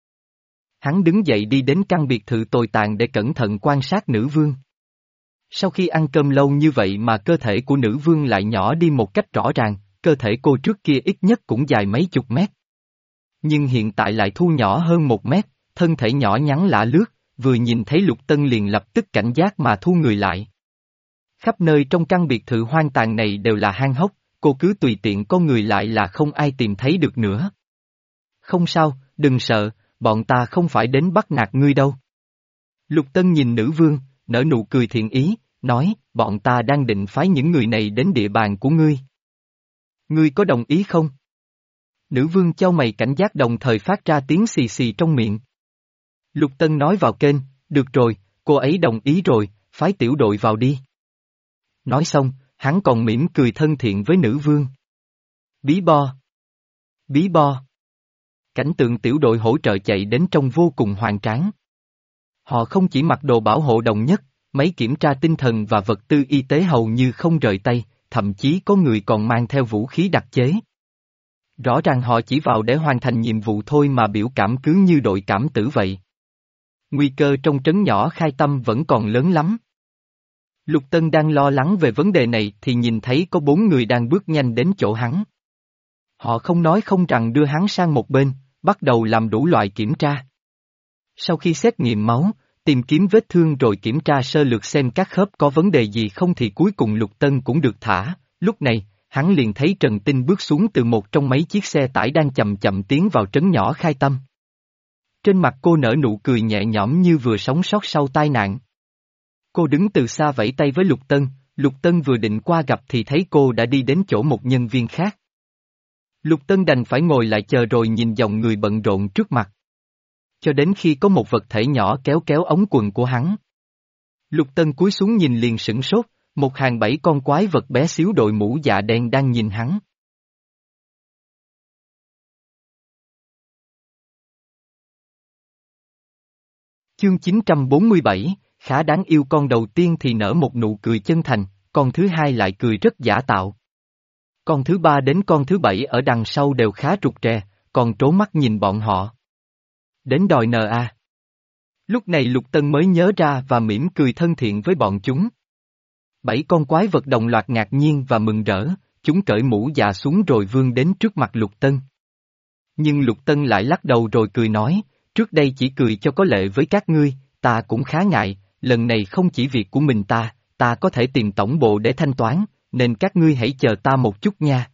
Hắn đứng dậy đi đến căn biệt thự tồi tàn để cẩn thận quan sát nữ vương. Sau khi ăn cơm lâu như vậy mà cơ thể của nữ vương lại nhỏ đi một cách rõ ràng, cơ thể cô trước kia ít nhất cũng dài mấy chục mét. Nhưng hiện tại lại thu nhỏ hơn một mét, thân thể nhỏ nhắn lả lướt, vừa nhìn thấy Lục Tân liền lập tức cảnh giác mà thu người lại. Khắp nơi trong căn biệt thự hoang tàn này đều là hang hốc, cô cứ tùy tiện có người lại là không ai tìm thấy được nữa. Không sao, đừng sợ, bọn ta không phải đến bắt nạt ngươi đâu. Lục Tân nhìn nữ vương, nở nụ cười thiện ý, nói, bọn ta đang định phái những người này đến địa bàn của ngươi. Ngươi có đồng ý không? Nữ vương chau mày cảnh giác đồng thời phát ra tiếng xì xì trong miệng. Lục Tân nói vào kênh, được rồi, cô ấy đồng ý rồi, phái tiểu đội vào đi. Nói xong, hắn còn mỉm cười thân thiện với nữ vương. Bí bo. Bí bo. Cảnh tượng tiểu đội hỗ trợ chạy đến trông vô cùng hoành tráng. Họ không chỉ mặc đồ bảo hộ đồng nhất, máy kiểm tra tinh thần và vật tư y tế hầu như không rời tay, thậm chí có người còn mang theo vũ khí đặc chế. Rõ ràng họ chỉ vào để hoàn thành nhiệm vụ thôi mà biểu cảm cứ như đội cảm tử vậy. Nguy cơ trong trấn nhỏ Khai Tâm vẫn còn lớn lắm. Lục Tân đang lo lắng về vấn đề này thì nhìn thấy có bốn người đang bước nhanh đến chỗ hắn. Họ không nói không rằng đưa hắn sang một bên, bắt đầu làm đủ loại kiểm tra. Sau khi xét nghiệm máu, tìm kiếm vết thương rồi kiểm tra sơ lược xem các khớp có vấn đề gì không thì cuối cùng Lục Tân cũng được thả. Lúc này, hắn liền thấy Trần Tinh bước xuống từ một trong mấy chiếc xe tải đang chậm chậm tiến vào trấn nhỏ Khai Tâm. Trên mặt cô nở nụ cười nhẹ nhõm như vừa sống sót sau tai nạn. Cô đứng từ xa vẫy tay với Lục Tân, Lục Tân vừa định qua gặp thì thấy cô đã đi đến chỗ một nhân viên khác. Lục Tân đành phải ngồi lại chờ rồi nhìn dòng người bận rộn trước mặt. Cho đến khi có một vật thể nhỏ kéo kéo ống quần của hắn. Lục Tân cúi xuống nhìn liền sửng sốt, một hàng bảy con quái vật bé xíu đội mũ dạ đen đang nhìn hắn. Chương chín trăm bốn mươi bảy, khá đáng yêu. Con đầu tiên thì nở một nụ cười chân thành, con thứ hai lại cười rất giả tạo. Con thứ ba đến con thứ bảy ở đằng sau đều khá rụt rè, còn trố mắt nhìn bọn họ. Đến đòi nợ à? Lúc này Lục Tân mới nhớ ra và mỉm cười thân thiện với bọn chúng. Bảy con quái vật đồng loạt ngạc nhiên và mừng rỡ, chúng cởi mũ dạ xuống rồi vươn đến trước mặt Lục Tân. Nhưng Lục Tân lại lắc đầu rồi cười nói, trước đây chỉ cười cho có lệ với các ngươi, ta cũng khá ngại, lần này không chỉ việc của mình ta, ta có thể tìm tổng bộ để thanh toán, nên các ngươi hãy chờ ta một chút nha.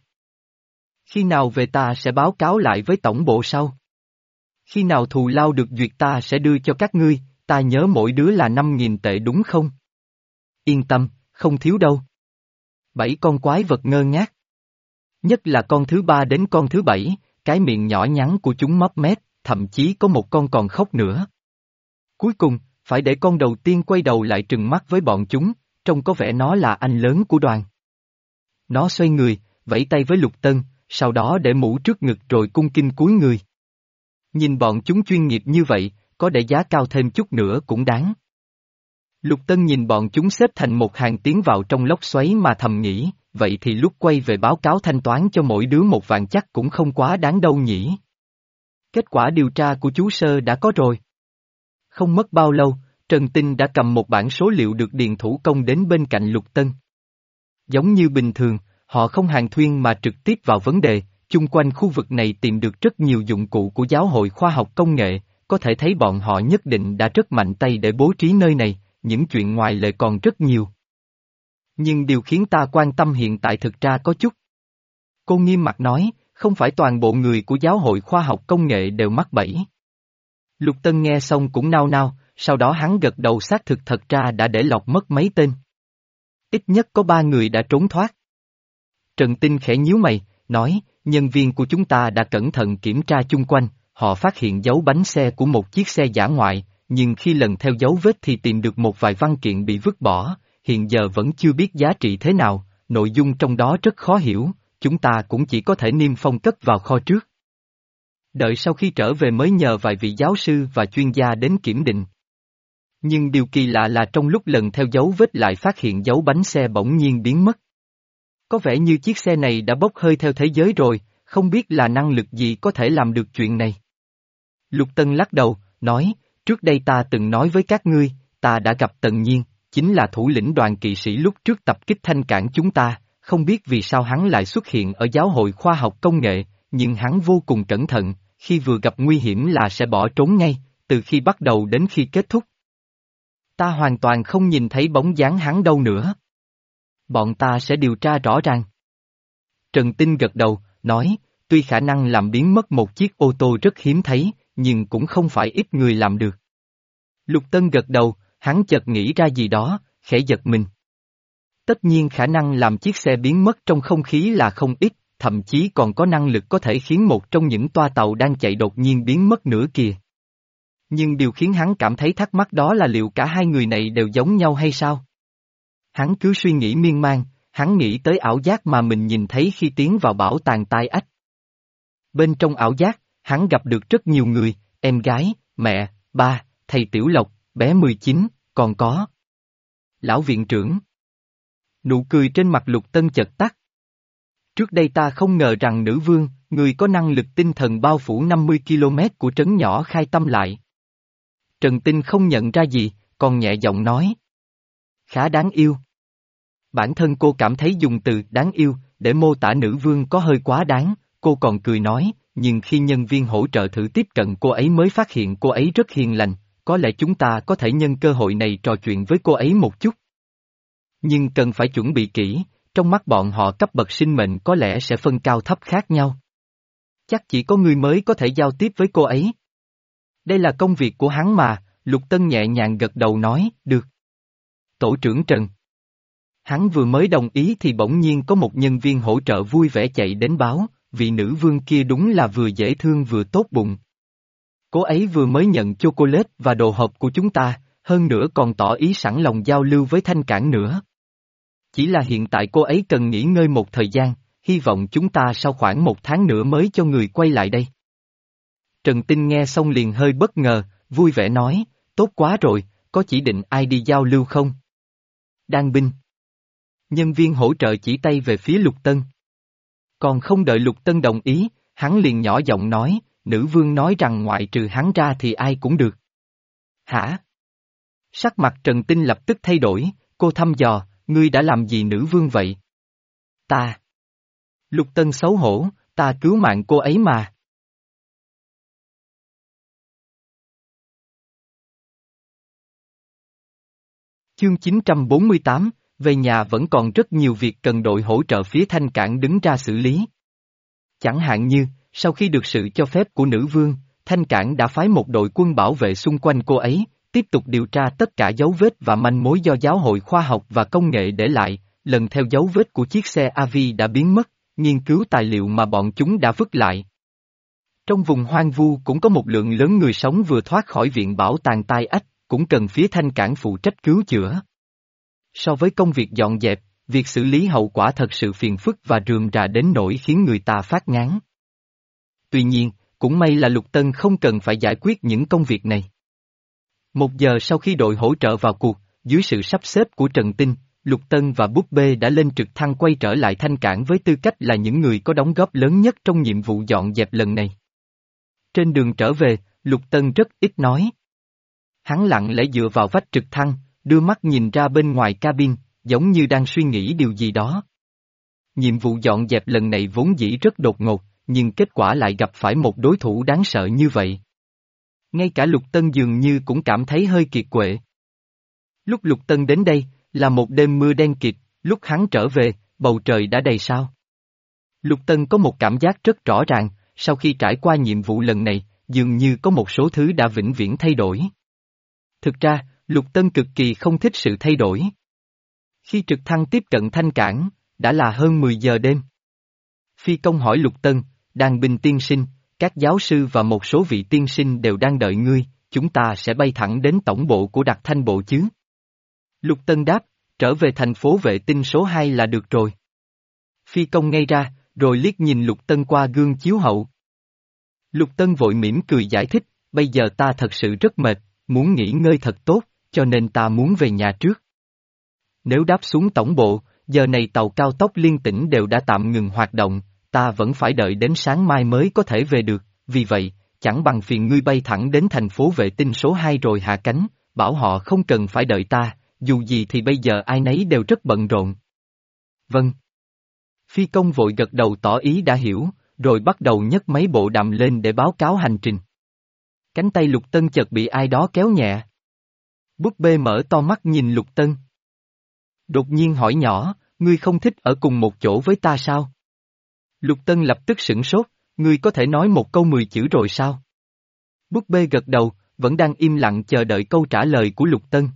Khi nào về ta sẽ báo cáo lại với tổng bộ sau. Khi nào thù lao được duyệt ta sẽ đưa cho các ngươi, ta nhớ mỗi đứa là năm nghìn tệ đúng không? Yên tâm, không thiếu đâu. Bảy con quái vật ngơ ngác. Nhất là con thứ ba đến con thứ bảy, cái miệng nhỏ nhắn của chúng móp mép, thậm chí có một con còn khóc nữa. Cuối cùng, phải để con đầu tiên quay đầu lại trừng mắt với bọn chúng, trông có vẻ nó là anh lớn của đoàn. Nó xoay người, vẫy tay với Lục Tân, sau đó để mũ trước ngực rồi cung kính cúi người. Nhìn bọn chúng chuyên nghiệp như vậy, có để giá cao thêm chút nữa cũng đáng. Lục Tân nhìn bọn chúng xếp thành một hàng tiến vào trong lốc xoáy mà thầm nghĩ, vậy thì lúc quay về báo cáo thanh toán cho mỗi đứa một vạn chắc cũng không quá đáng đâu nhỉ. Kết quả điều tra của chú Sơ đã có rồi. Không mất bao lâu, Trần Tinh đã cầm một bản số liệu được điền thủ công đến bên cạnh Lục Tân. Giống như bình thường, họ không hàn thuyên mà trực tiếp vào vấn đề, chung quanh khu vực này tìm được rất nhiều dụng cụ của Giáo hội Khoa học Công nghệ, có thể thấy bọn họ nhất định đã rất mạnh tay để bố trí nơi này, những chuyện ngoài lệ còn rất nhiều. Nhưng điều khiến ta quan tâm hiện tại thực ra có chút. Cô nghiêm mặt nói, không phải toàn bộ người của Giáo hội Khoa học Công nghệ đều mắc bẫy. Lục Tân nghe xong cũng nao nao, sau đó hắn gật đầu xác thực thật ra đã để lọt mất mấy tên. Ít nhất có ba người đã trốn thoát. Trần Tinh khẽ nhíu mày, nói, nhân viên của chúng ta đã cẩn thận kiểm tra chung quanh, họ phát hiện dấu bánh xe của một chiếc xe dã ngoại, nhưng khi lần theo dấu vết thì tìm được một vài văn kiện bị vứt bỏ, hiện giờ vẫn chưa biết giá trị thế nào, nội dung trong đó rất khó hiểu, chúng ta cũng chỉ có thể niêm phong cất vào kho trước. Đợi sau khi trở về mới nhờ vài vị giáo sư và chuyên gia đến kiểm định. Nhưng điều kỳ lạ là trong lúc lần theo dấu vết lại phát hiện dấu bánh xe bỗng nhiên biến mất. Có vẻ như chiếc xe này đã bốc hơi theo thế giới rồi, không biết là năng lực gì có thể làm được chuyện này. Lục Tân lắc đầu, nói, trước đây ta từng nói với các ngươi, ta đã gặp Tần Nhiên, chính là thủ lĩnh đoàn kỵ sĩ lúc trước tập kích thanh cản chúng ta, không biết vì sao hắn lại xuất hiện ở Giáo hội Khoa học Công nghệ, nhưng hắn vô cùng cẩn thận, khi vừa gặp nguy hiểm là sẽ bỏ trốn ngay, từ khi bắt đầu đến khi kết thúc. Ta hoàn toàn không nhìn thấy bóng dáng hắn đâu nữa. Bọn ta sẽ điều tra rõ ràng. Trần Tinh gật đầu, nói, tuy khả năng làm biến mất một chiếc ô tô rất hiếm thấy, nhưng cũng không phải ít người làm được. Lục Tân gật đầu, hắn chợt nghĩ ra gì đó, khẽ giật mình. Tất nhiên khả năng làm chiếc xe biến mất trong không khí là không ít, thậm chí còn có năng lực có thể khiến một trong những toa tàu đang chạy đột nhiên biến mất nữa kìa. Nhưng điều khiến hắn cảm thấy thắc mắc đó là liệu cả hai người này đều giống nhau hay sao? Hắn cứ suy nghĩ miên man, hắn nghĩ tới ảo giác mà mình nhìn thấy khi tiến vào bảo tàng tai ách. Bên trong ảo giác, hắn gặp được rất nhiều người, em gái, mẹ, ba, thầy Tiểu Lộc, bé mười chín, còn có lão viện trưởng. Nụ cười trên mặt Lục Tân chợt tắt. Trước đây ta không ngờ rằng nữ vương, người có năng lực tinh thần bao phủ năm mươi ki lô mét của trấn nhỏ Khai Tâm lại. Trần Tinh không nhận ra gì, còn nhẹ giọng nói. Khá đáng yêu. Bản thân cô cảm thấy dùng từ đáng yêu để mô tả nữ vương có hơi quá đáng, cô còn cười nói, nhưng khi nhân viên hỗ trợ thử tiếp cận cô ấy mới phát hiện cô ấy rất hiền lành, có lẽ chúng ta có thể nhân cơ hội này trò chuyện với cô ấy một chút. Nhưng cần phải chuẩn bị kỹ, trong mắt bọn họ cấp bậc sinh mệnh có lẽ sẽ phân cao thấp khác nhau. Chắc chỉ có người mới có thể giao tiếp với cô ấy. Đây là công việc của hắn mà, Lục Tân nhẹ nhàng gật đầu nói, được. Tổ trưởng Trần. Hắn vừa mới đồng ý thì bỗng nhiên có một nhân viên hỗ trợ vui vẻ chạy đến báo, vị nữ vương kia đúng là vừa dễ thương vừa tốt bụng. Cô ấy vừa mới nhận chocolate và đồ hộp của chúng ta, hơn nữa còn tỏ ý sẵn lòng giao lưu với Thanh Cảng nữa. Chỉ là hiện tại cô ấy cần nghỉ ngơi một thời gian, hy vọng chúng ta sau khoảng một tháng nữa mới cho người quay lại đây. Trần Tinh nghe xong liền hơi bất ngờ, vui vẻ nói, tốt quá rồi, có chỉ định ai đi giao lưu không? Đan binh. Nhân viên hỗ trợ chỉ tay về phía Lục Tân. Còn không đợi Lục Tân đồng ý, hắn liền nhỏ giọng nói, nữ vương nói rằng ngoại trừ hắn ra thì ai cũng được. Hả? Sắc mặt Trần Tinh lập tức thay đổi, cô thăm dò, ngươi đã làm gì nữ vương vậy? Ta. Lục Tân xấu hổ, ta cứu mạng cô ấy mà. Chương chín trăm bốn mươi tám, về nhà vẫn còn rất nhiều việc cần đội hỗ trợ phía Thanh Cảng đứng ra xử lý. Chẳng hạn như, sau khi được sự cho phép của nữ vương, Thanh Cảng đã phái một đội quân bảo vệ xung quanh cô ấy, tiếp tục điều tra tất cả dấu vết và manh mối do Giáo hội Khoa học và Công nghệ để lại, lần theo dấu vết của chiếc xe a vê đã biến mất, nghiên cứu tài liệu mà bọn chúng đã vứt lại. Trong vùng hoang vu cũng có một lượng lớn người sống vừa thoát khỏi viện bảo tàng tai ách, cũng cần phía Thanh Cảng phụ trách cứu chữa. So với công việc dọn dẹp, việc xử lý hậu quả thật sự phiền phức và rườm rà đến nỗi khiến người ta phát ngán. Tuy nhiên, cũng may là Lục Tân không cần phải giải quyết những công việc này. Một giờ sau khi đội hỗ trợ vào cuộc, dưới sự sắp xếp của Trần Tinh, Lục Tân và Búp Bê đã lên trực thăng quay trở lại Thanh Cảng với tư cách là những người có đóng góp lớn nhất trong nhiệm vụ dọn dẹp lần này. Trên đường trở về, Lục Tân rất ít nói. Hắn lặng lẽ dựa vào vách trực thăng, đưa mắt nhìn ra bên ngoài cabin, giống như đang suy nghĩ điều gì đó. Nhiệm vụ dọn dẹp lần này vốn dĩ rất đột ngột, nhưng kết quả lại gặp phải một đối thủ đáng sợ như vậy. Ngay cả Lục Tân dường như cũng cảm thấy hơi kiệt quệ. Lúc Lục Tân đến đây, là một đêm mưa đen kịt, lúc hắn trở về, bầu trời đã đầy sao. Lục Tân có một cảm giác rất rõ ràng, sau khi trải qua nhiệm vụ lần này, dường như có một số thứ đã vĩnh viễn thay đổi. Thực ra, Lục Tân cực kỳ không thích sự thay đổi. Khi trực thăng tiếp cận Thanh Cảng, đã là hơn mười giờ đêm. Phi công hỏi Lục Tân, Đan binh tiên sinh, các giáo sư và một số vị tiên sinh đều đang đợi ngươi, chúng ta sẽ bay thẳng đến tổng bộ của Đặc Thanh Bộ chứ? Lục Tân đáp, trở về thành phố vệ tinh số hai là được rồi. Phi công ngây ra, rồi liếc nhìn Lục Tân qua gương chiếu hậu. Lục Tân vội mỉm cười giải thích, bây giờ ta thật sự rất mệt, muốn nghỉ ngơi thật tốt, cho nên ta muốn về nhà trước. Nếu đáp xuống tổng bộ, giờ này tàu cao tốc liên tỉnh đều đã tạm ngừng hoạt động, ta vẫn phải đợi đến sáng mai mới có thể về được, vì vậy, chẳng bằng phiền ngươi bay thẳng đến thành phố vệ tinh số hai rồi hạ cánh, bảo họ không cần phải đợi ta, dù gì thì bây giờ ai nấy đều rất bận rộn. Vâng. Phi công vội gật đầu tỏ ý đã hiểu, rồi bắt đầu nhấc mấy bộ đàm lên để báo cáo hành trình. Cánh tay Lục Tân chợt bị ai đó kéo nhẹ. Búp Bê mở to mắt nhìn Lục Tân. Đột nhiên hỏi nhỏ, ngươi không thích ở cùng một chỗ với ta sao? Lục Tân lập tức sửng sốt, ngươi có thể nói một câu mười chữ rồi sao? Búp Bê gật đầu, vẫn đang im lặng chờ đợi câu trả lời của Lục Tân.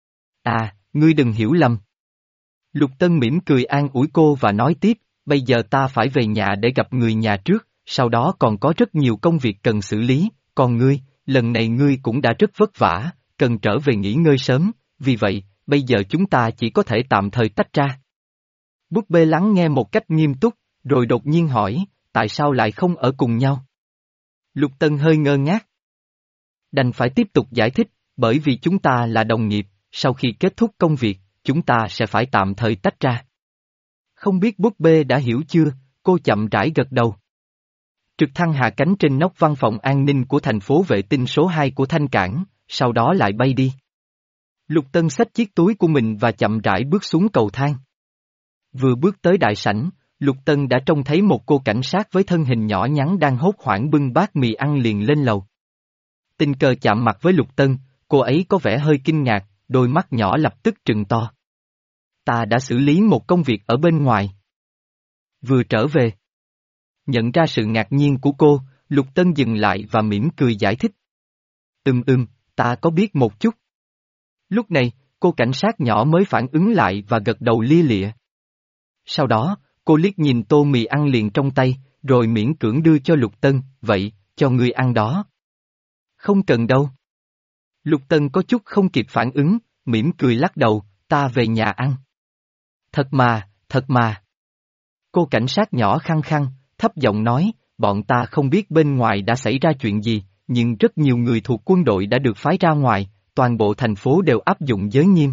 À, ngươi đừng hiểu lầm. Lục Tân mỉm cười an ủi cô và nói tiếp, bây giờ ta phải về nhà để gặp người nhà trước, sau đó còn có rất nhiều công việc cần xử lý, còn ngươi, lần này ngươi cũng đã rất vất vả, cần trở về nghỉ ngơi sớm, vì vậy, bây giờ chúng ta chỉ có thể tạm thời tách ra. Búp bê lắng nghe một cách nghiêm túc, rồi đột nhiên hỏi, tại sao lại không ở cùng nhau? Lục Tân hơi ngơ ngác. Đành phải tiếp tục giải thích, bởi vì chúng ta là đồng nghiệp, sau khi kết thúc công việc, chúng ta sẽ phải tạm thời tách ra. Không biết búp bê đã hiểu chưa, cô chậm rãi gật đầu. Trực thăng hạ cánh trên nóc văn phòng an ninh của thành phố vệ tinh số hai của Thanh Cảng, sau đó lại bay đi. Lục Tân xách chiếc túi của mình và chậm rãi bước xuống cầu thang. Vừa bước tới đại sảnh, Lục Tân đã trông thấy một cô cảnh sát với thân hình nhỏ nhắn đang hốt hoảng bưng bát mì ăn liền lên lầu. Tình cờ chạm mặt với Lục Tân, cô ấy có vẻ hơi kinh ngạc, đôi mắt nhỏ lập tức trừng to. Ta đã xử lý một công việc ở bên ngoài. Vừa trở về. Nhận ra sự ngạc nhiên của cô, Lục Tân dừng lại và mỉm cười giải thích. Ừm ừm, ta có biết một chút. Lúc này, cô cảnh sát nhỏ mới phản ứng lại và gật đầu lia lịa. Sau đó, cô liếc nhìn tô mì ăn liền trong tay, rồi miễn cưỡng đưa cho Lục Tân, vậy, cho ngươi ăn đó. Không cần đâu. Lục Tân có chút không kịp phản ứng, mỉm cười lắc đầu, ta về nhà ăn. Thật mà, thật mà. Cô cảnh sát nhỏ khăng khăng, thấp giọng nói, bọn ta không biết bên ngoài đã xảy ra chuyện gì, nhưng rất nhiều người thuộc quân đội đã được phái ra ngoài, toàn bộ thành phố đều áp dụng giới nghiêm.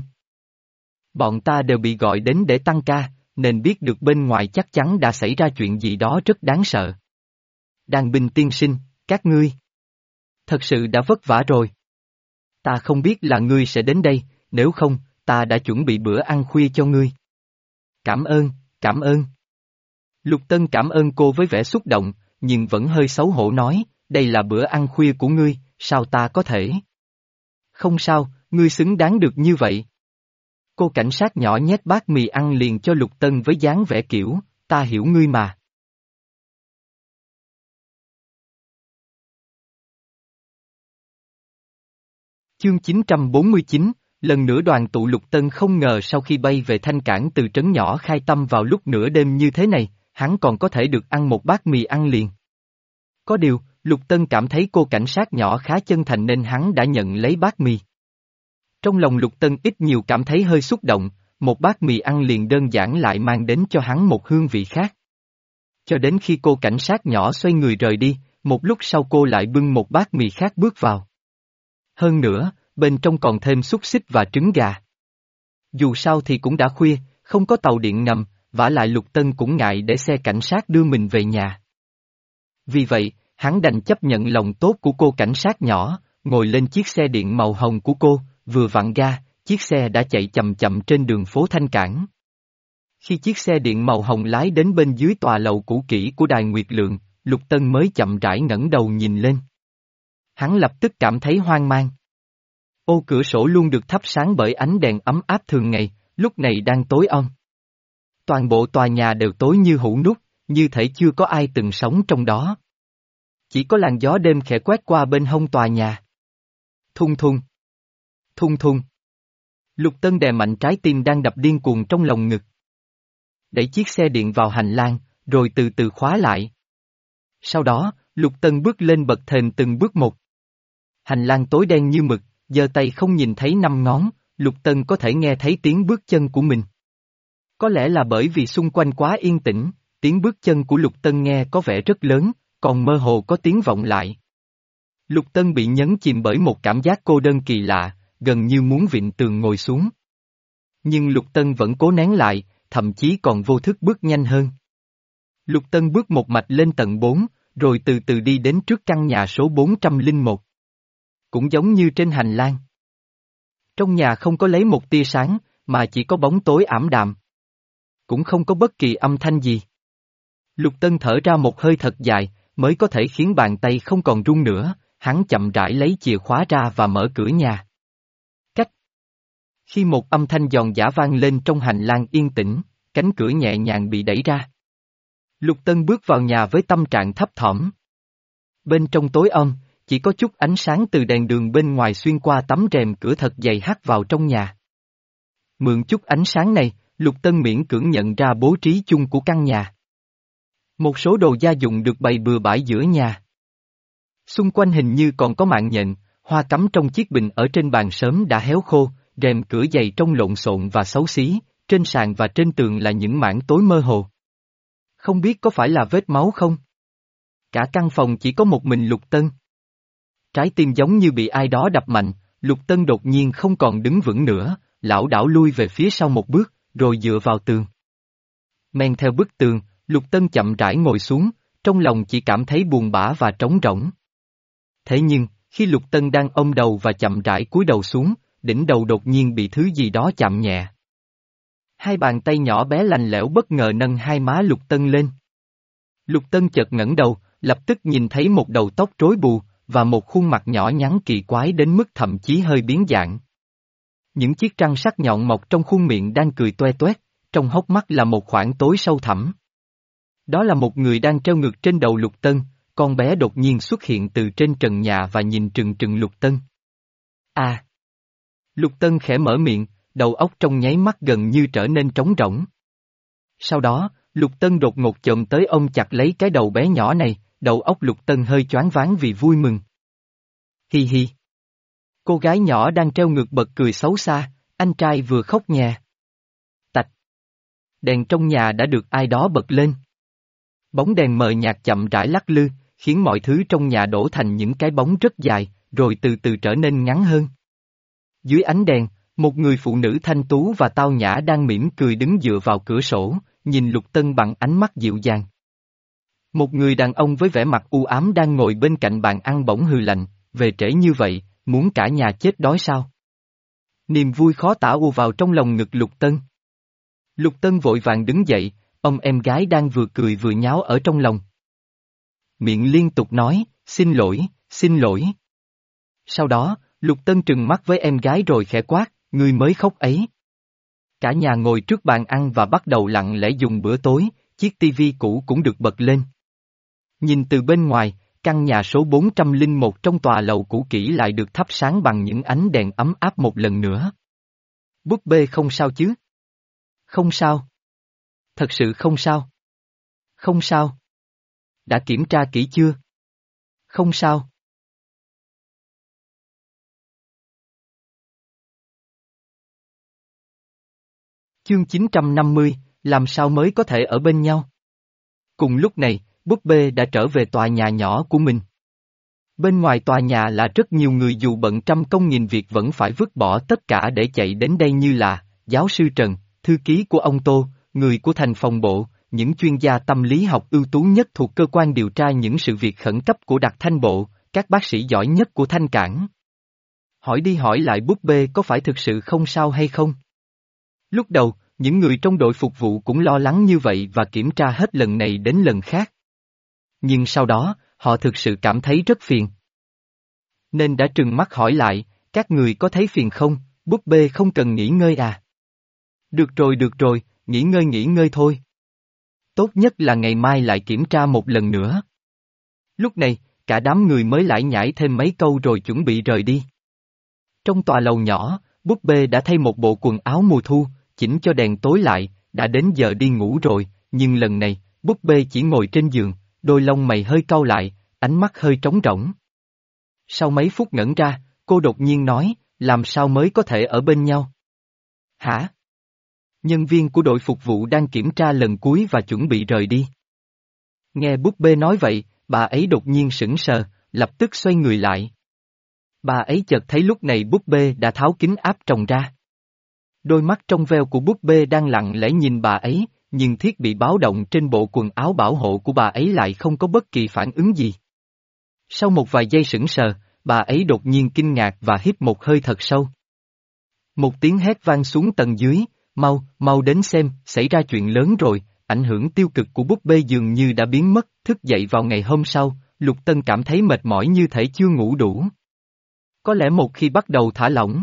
Bọn ta đều bị gọi đến để tăng ca, nên biết được bên ngoài chắc chắn đã xảy ra chuyện gì đó rất đáng sợ. Đàn binh tiên sinh, các ngươi. Thật sự đã vất vả rồi. Ta không biết là ngươi sẽ đến đây, nếu không, ta đã chuẩn bị bữa ăn khuya cho ngươi. Cảm ơn, cảm ơn. Lục Tân cảm ơn cô với vẻ xúc động, nhưng vẫn hơi xấu hổ nói, đây là bữa ăn khuya của ngươi, sao ta có thể? Không sao, ngươi xứng đáng được như vậy. Cô cảnh sát nhỏ nhét bát mì ăn liền cho Lục Tân với dáng vẻ kiểu, ta hiểu ngươi mà. Chương chín trăm bốn mươi chín, lần nữa đoàn tụ. Lục Tân không ngờ sau khi bay về Thanh Cảng từ trấn nhỏ Khai Tâm vào lúc nửa đêm như thế này, hắn còn có thể được ăn một bát mì ăn liền. Có điều, Lục Tân cảm thấy cô cảnh sát nhỏ khá chân thành nên hắn đã nhận lấy bát mì. Trong lòng Lục Tân ít nhiều cảm thấy hơi xúc động, một bát mì ăn liền đơn giản lại mang đến cho hắn một hương vị khác. Cho đến khi cô cảnh sát nhỏ xoay người rời đi, một lúc sau cô lại bưng một bát mì khác bước vào. Hơn nữa, bên trong còn thêm xúc xích và trứng gà. Dù sao thì cũng đã khuya, không có tàu điện ngầm, vả lại Lục Tân cũng ngại để xe cảnh sát đưa mình về nhà. Vì vậy, hắn đành chấp nhận lòng tốt của cô cảnh sát nhỏ, ngồi lên chiếc xe điện màu hồng của cô, vừa vặn ga, chiếc xe đã chạy chậm chậm trên đường phố Thanh Cảng. Khi chiếc xe điện màu hồng lái đến bên dưới tòa lầu cũ kỹ của Đài Nguyệt Lượng, Lục Tân mới chậm rãi ngẩng đầu nhìn lên. Hắn lập tức cảm thấy hoang mang. Ô cửa sổ luôn được thắp sáng bởi ánh đèn ấm áp thường ngày, lúc này đang tối om. Toàn bộ tòa nhà đều tối như hũ nút, như thể chưa có ai từng sống trong đó. Chỉ có làn gió đêm khẽ quét qua bên hông tòa nhà. Thung thung. Thung thung. Lục Tân đè mạnh trái tim đang đập điên cuồng trong lòng ngực. Đẩy chiếc xe điện vào hành lang, rồi từ từ khóa lại. Sau đó, Lục Tân bước lên bậc thềm từng bước một. Hành lang tối đen như mực, giơ tay không nhìn thấy năm ngón, Lục Tân có thể nghe thấy tiếng bước chân của mình. Có lẽ là bởi vì xung quanh quá yên tĩnh, tiếng bước chân của Lục Tân nghe có vẻ rất lớn, còn mơ hồ có tiếng vọng lại. Lục Tân bị nhấn chìm bởi một cảm giác cô đơn kỳ lạ, gần như muốn vịn tường ngồi xuống. Nhưng Lục Tân vẫn cố nén lại, thậm chí còn vô thức bước nhanh hơn. Lục Tân bước một mạch lên tầng bốn, rồi từ từ đi đến trước căn nhà số bốn trăm lẻ một. Cũng giống như trên hành lang. Trong nhà không có lấy một tia sáng, mà chỉ có bóng tối ảm đạm. Cũng không có bất kỳ âm thanh gì. Lục Tân thở ra một hơi thật dài, mới có thể khiến bàn tay không còn run nữa, hắn chậm rãi lấy chìa khóa ra và mở cửa nhà. Cách. Khi một âm thanh giòn giã vang lên trong hành lang yên tĩnh, cánh cửa nhẹ nhàng bị đẩy ra. Lục Tân bước vào nhà với tâm trạng thấp thỏm. Bên trong tối om, chỉ có chút ánh sáng từ đèn đường bên ngoài xuyên qua tấm rèm cửa thật dày hắt vào trong nhà. Mượn chút ánh sáng này, Lục Tân miễn cưỡng nhận ra bố trí chung của căn nhà. Một số đồ gia dụng được bày bừa bãi giữa nhà. Xung quanh hình như còn có mạng nhện, hoa cắm trong chiếc bình ở trên bàn sớm đã héo khô, rèm cửa dày trông lộn xộn và xấu xí, trên sàn và trên tường là những mảng tối mơ hồ. Không biết có phải là vết máu không? Cả căn phòng chỉ có một mình Lục Tân. Trái tim giống như bị ai đó đập mạnh, Lục Tân đột nhiên không còn đứng vững nữa, lảo đảo lui về phía sau một bước, rồi dựa vào tường. Men theo bức tường, Lục Tân chậm rãi ngồi xuống, trong lòng chỉ cảm thấy buồn bã và trống rỗng. Thế nhưng, khi Lục Tân đang ôm đầu và chậm rãi cúi đầu xuống, đỉnh đầu đột nhiên bị thứ gì đó chạm nhẹ. Hai bàn tay nhỏ bé lạnh lẽo bất ngờ nâng hai má Lục Tân lên. Lục Tân chợt ngẩng đầu, lập tức nhìn thấy một đầu tóc rối bù, và một khuôn mặt nhỏ nhắn kỳ quái đến mức thậm chí hơi biến dạng. Những chiếc răng sắc nhọn mọc trong khuôn miệng đang cười toe toét, trong hốc mắt là một khoảng tối sâu thẳm. Đó là một người đang treo ngược trên đầu Lục Tân, con bé đột nhiên xuất hiện từ trên trần nhà và nhìn trừng trừng Lục Tân. À! Lục Tân khẽ mở miệng, đầu óc trong nháy mắt gần như trở nên trống rỗng. Sau đó, Lục Tân đột ngột chồm tới ôm chặt lấy cái đầu bé nhỏ này, đầu óc Lục Tân hơi choáng váng vì vui mừng. Hi hi! Cô gái nhỏ đang treo ngược bật cười xấu xa, anh trai vừa khóc nhè. Tạch! Đèn trong nhà đã được ai đó bật lên. Bóng đèn mờ nhạt chậm rãi lắc lư, khiến mọi thứ trong nhà đổ thành những cái bóng rất dài, rồi từ từ trở nên ngắn hơn. Dưới ánh đèn, một người phụ nữ thanh tú và tao nhã đang mỉm cười đứng dựa vào cửa sổ, nhìn Lục Tân bằng ánh mắt dịu dàng. Một người đàn ông với vẻ mặt u ám đang ngồi bên cạnh bàn ăn bỗng hừ lạnh, về trễ như vậy, muốn cả nhà chết đói sao? Niềm vui khó tả ùa vào trong lòng ngực Lục Tân. Lục Tân vội vàng đứng dậy, ông em gái đang vừa cười vừa nháo ở trong lòng. Miệng liên tục nói, xin lỗi, xin lỗi. Sau đó, Lục Tân trừng mắt với em gái rồi khẽ quát, ngươi mới khóc ấy. Cả nhà ngồi trước bàn ăn và bắt đầu lặng lẽ dùng bữa tối, chiếc tivi cũ cũng được bật lên. Nhìn từ bên ngoài, căn nhà số bốn trăm lẻ một trong tòa lầu cũ kỹ lại được thắp sáng bằng những ánh đèn ấm áp một lần nữa. Búp bê không sao chứ? Không sao. Thật sự không sao. Không sao. Đã kiểm tra kỹ chưa? Không sao. Chương chín trăm năm mươi, làm sao mới có thể ở bên nhau? Cùng lúc này, búp bê đã trở về tòa nhà nhỏ của mình. Bên ngoài tòa nhà là rất nhiều người dù bận trăm công nghìn việc vẫn phải vứt bỏ tất cả để chạy đến đây như là, giáo sư Trần, thư ký của ông Tô, người của thành phòng bộ, những chuyên gia tâm lý học ưu tú nhất thuộc cơ quan điều tra những sự việc khẩn cấp của đặc thanh bộ, các bác sĩ giỏi nhất của thanh cảng. Hỏi đi hỏi lại búp bê có phải thực sự không sao hay không? Lúc đầu, những người trong đội phục vụ cũng lo lắng như vậy và kiểm tra hết lần này đến lần khác. Nhưng sau đó, họ thực sự cảm thấy rất phiền. Nên đã trừng mắt hỏi lại, các người có thấy phiền không, búp bê không cần nghỉ ngơi à? Được rồi được rồi, nghỉ ngơi nghỉ ngơi thôi. Tốt nhất là ngày mai lại kiểm tra một lần nữa. Lúc này, cả đám người mới lải nhải thêm mấy câu rồi chuẩn bị rời đi. Trong tòa lầu nhỏ, búp bê đã thay một bộ quần áo mùa thu, chỉnh cho đèn tối lại, đã đến giờ đi ngủ rồi, nhưng lần này, búp bê chỉ ngồi trên giường, đôi lông mày hơi cau lại, ánh mắt hơi trống rỗng. Sau mấy phút ngẩn ra, cô đột nhiên nói, làm sao mới có thể ở bên nhau? Hả? Nhân viên của đội phục vụ đang kiểm tra lần cuối và chuẩn bị rời đi. Nghe búp bê nói vậy, bà ấy đột nhiên sững sờ, lập tức xoay người lại. Bà ấy chợt thấy lúc này búp bê đã tháo kính áp tròng ra. Đôi mắt trong veo của búp bê đang lặng lẽ nhìn bà ấy, nhưng thiết bị báo động trên bộ quần áo bảo hộ của bà ấy lại không có bất kỳ phản ứng gì. Sau một vài giây sững sờ, bà ấy đột nhiên kinh ngạc và hít một hơi thật sâu. Một tiếng hét vang xuống tầng dưới, mau, mau đến xem, xảy ra chuyện lớn rồi, ảnh hưởng tiêu cực của búp bê dường như đã biến mất, thức dậy vào ngày hôm sau, Lục Tân cảm thấy mệt mỏi như thể chưa ngủ đủ. Có lẽ một khi bắt đầu thả lỏng,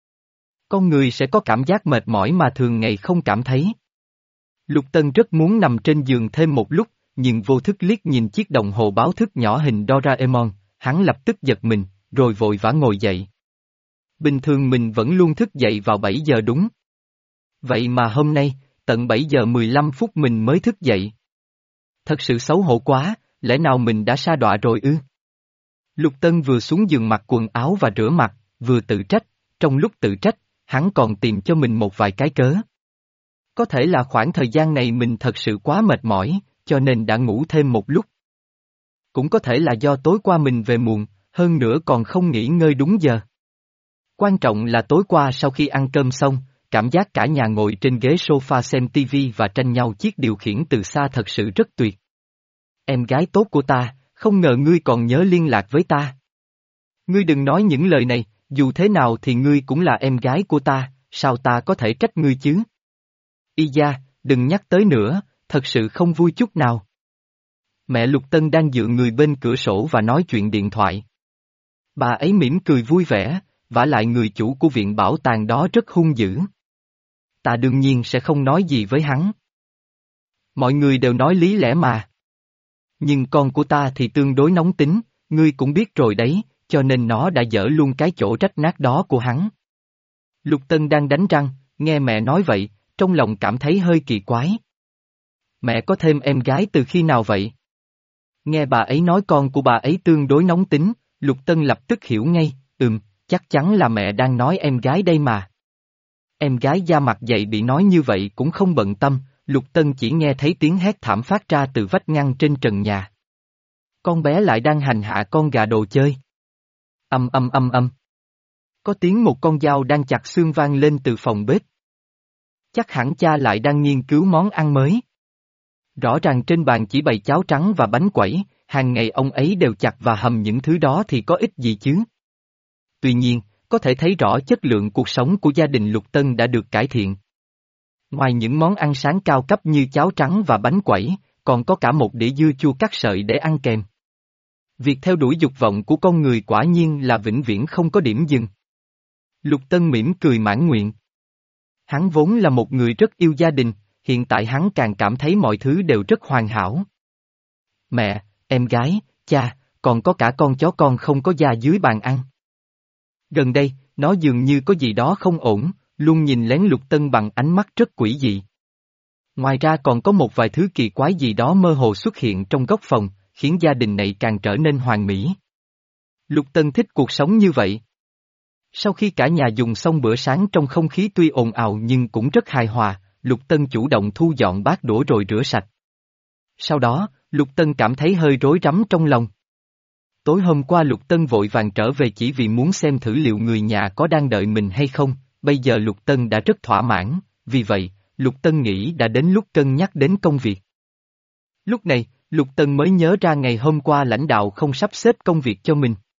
con người sẽ có cảm giác mệt mỏi mà thường ngày không cảm thấy. Lục Tân rất muốn nằm trên giường thêm một lúc, nhưng vô thức liếc nhìn chiếc đồng hồ báo thức nhỏ hình Doraemon, hắn lập tức giật mình, rồi vội vã ngồi dậy. Bình thường mình vẫn luôn thức dậy vào bảy giờ đúng. Vậy mà hôm nay, tận bảy giờ mười lăm phút mình mới thức dậy. Thật sự xấu hổ quá, lẽ nào mình đã sa đọa rồi ư? Lục Tân vừa xuống giường mặc quần áo và rửa mặt, vừa tự trách, trong lúc tự trách, hắn còn tìm cho mình một vài cái cớ. Có thể là khoảng thời gian này mình thật sự quá mệt mỏi, cho nên đã ngủ thêm một lúc. Cũng có thể là do tối qua mình về muộn, hơn nữa còn không nghỉ ngơi đúng giờ. Quan trọng là tối qua sau khi ăn cơm xong, cảm giác cả nhà ngồi trên ghế sofa xem tivi và tranh nhau chiếc điều khiển từ xa thật sự rất tuyệt. Em gái tốt của ta, không ngờ ngươi còn nhớ liên lạc với ta. Ngươi đừng nói những lời này, dù thế nào thì ngươi cũng là em gái của ta, sao ta có thể trách ngươi chứ? Y da, đừng nhắc tới nữa, thật sự không vui chút nào. Mẹ Lục Tân đang dựa người bên cửa sổ và nói chuyện điện thoại. Bà ấy mỉm cười vui vẻ, vả lại người chủ của viện bảo tàng đó rất hung dữ. Ta đương nhiên sẽ không nói gì với hắn. Mọi người đều nói lý lẽ mà. Nhưng con của ta thì tương đối nóng tính, ngươi cũng biết rồi đấy, cho nên nó đã dở luôn cái chỗ rách nát đó của hắn. Lục Tân đang đánh răng, nghe mẹ nói vậy, trong lòng cảm thấy hơi kỳ quái. Mẹ có thêm em gái từ khi nào vậy? Nghe bà ấy nói con của bà ấy tương đối nóng tính, Lục Tân lập tức hiểu ngay, ừm, chắc chắn là mẹ đang nói em gái đây mà. Em gái da mặt dày bị nói như vậy cũng không bận tâm, Lục Tân chỉ nghe thấy tiếng hét thảm phát ra từ vách ngăn trên trần nhà. Con bé lại đang hành hạ con gà đồ chơi. Âm âm âm âm. Có tiếng một con dao đang chặt xương vang lên từ phòng bếp. Chắc hẳn cha lại đang nghiên cứu món ăn mới. Rõ ràng trên bàn chỉ bày cháo trắng và bánh quẩy, hàng ngày ông ấy đều chặt và hầm những thứ đó thì có ích gì chứ. Tuy nhiên, có thể thấy rõ chất lượng cuộc sống của gia đình Lục Tân đã được cải thiện. Ngoài những món ăn sáng cao cấp như cháo trắng và bánh quẩy, còn có cả một đĩa dưa chua cắt sợi để ăn kèm. Việc theo đuổi dục vọng của con người quả nhiên là vĩnh viễn không có điểm dừng. Lục Tân mỉm cười mãn nguyện. Hắn vốn là một người rất yêu gia đình, hiện tại hắn càng cảm thấy mọi thứ đều rất hoàn hảo. Mẹ, em gái, cha, còn có cả con chó con không có da dưới bàn ăn. Gần đây, nó dường như có gì đó không ổn, luôn nhìn lén Lục Tân bằng ánh mắt rất quỷ dị. Ngoài ra còn có một vài thứ kỳ quái gì đó mơ hồ xuất hiện trong góc phòng, khiến gia đình này càng trở nên hoàn mỹ. Lục Tân thích cuộc sống như vậy. Sau khi cả nhà dùng xong bữa sáng trong không khí tuy ồn ào nhưng cũng rất hài hòa, Lục Tân chủ động thu dọn bát đũa rồi rửa sạch. Sau đó, Lục Tân cảm thấy hơi rối rắm trong lòng. Tối hôm qua Lục Tân vội vàng trở về chỉ vì muốn xem thử liệu người nhà có đang đợi mình hay không, bây giờ Lục Tân đã rất thỏa mãn, vì vậy, Lục Tân nghĩ đã đến lúc cân nhắc đến công việc. Lúc này, Lục Tân mới nhớ ra ngày hôm qua lãnh đạo không sắp xếp công việc cho mình.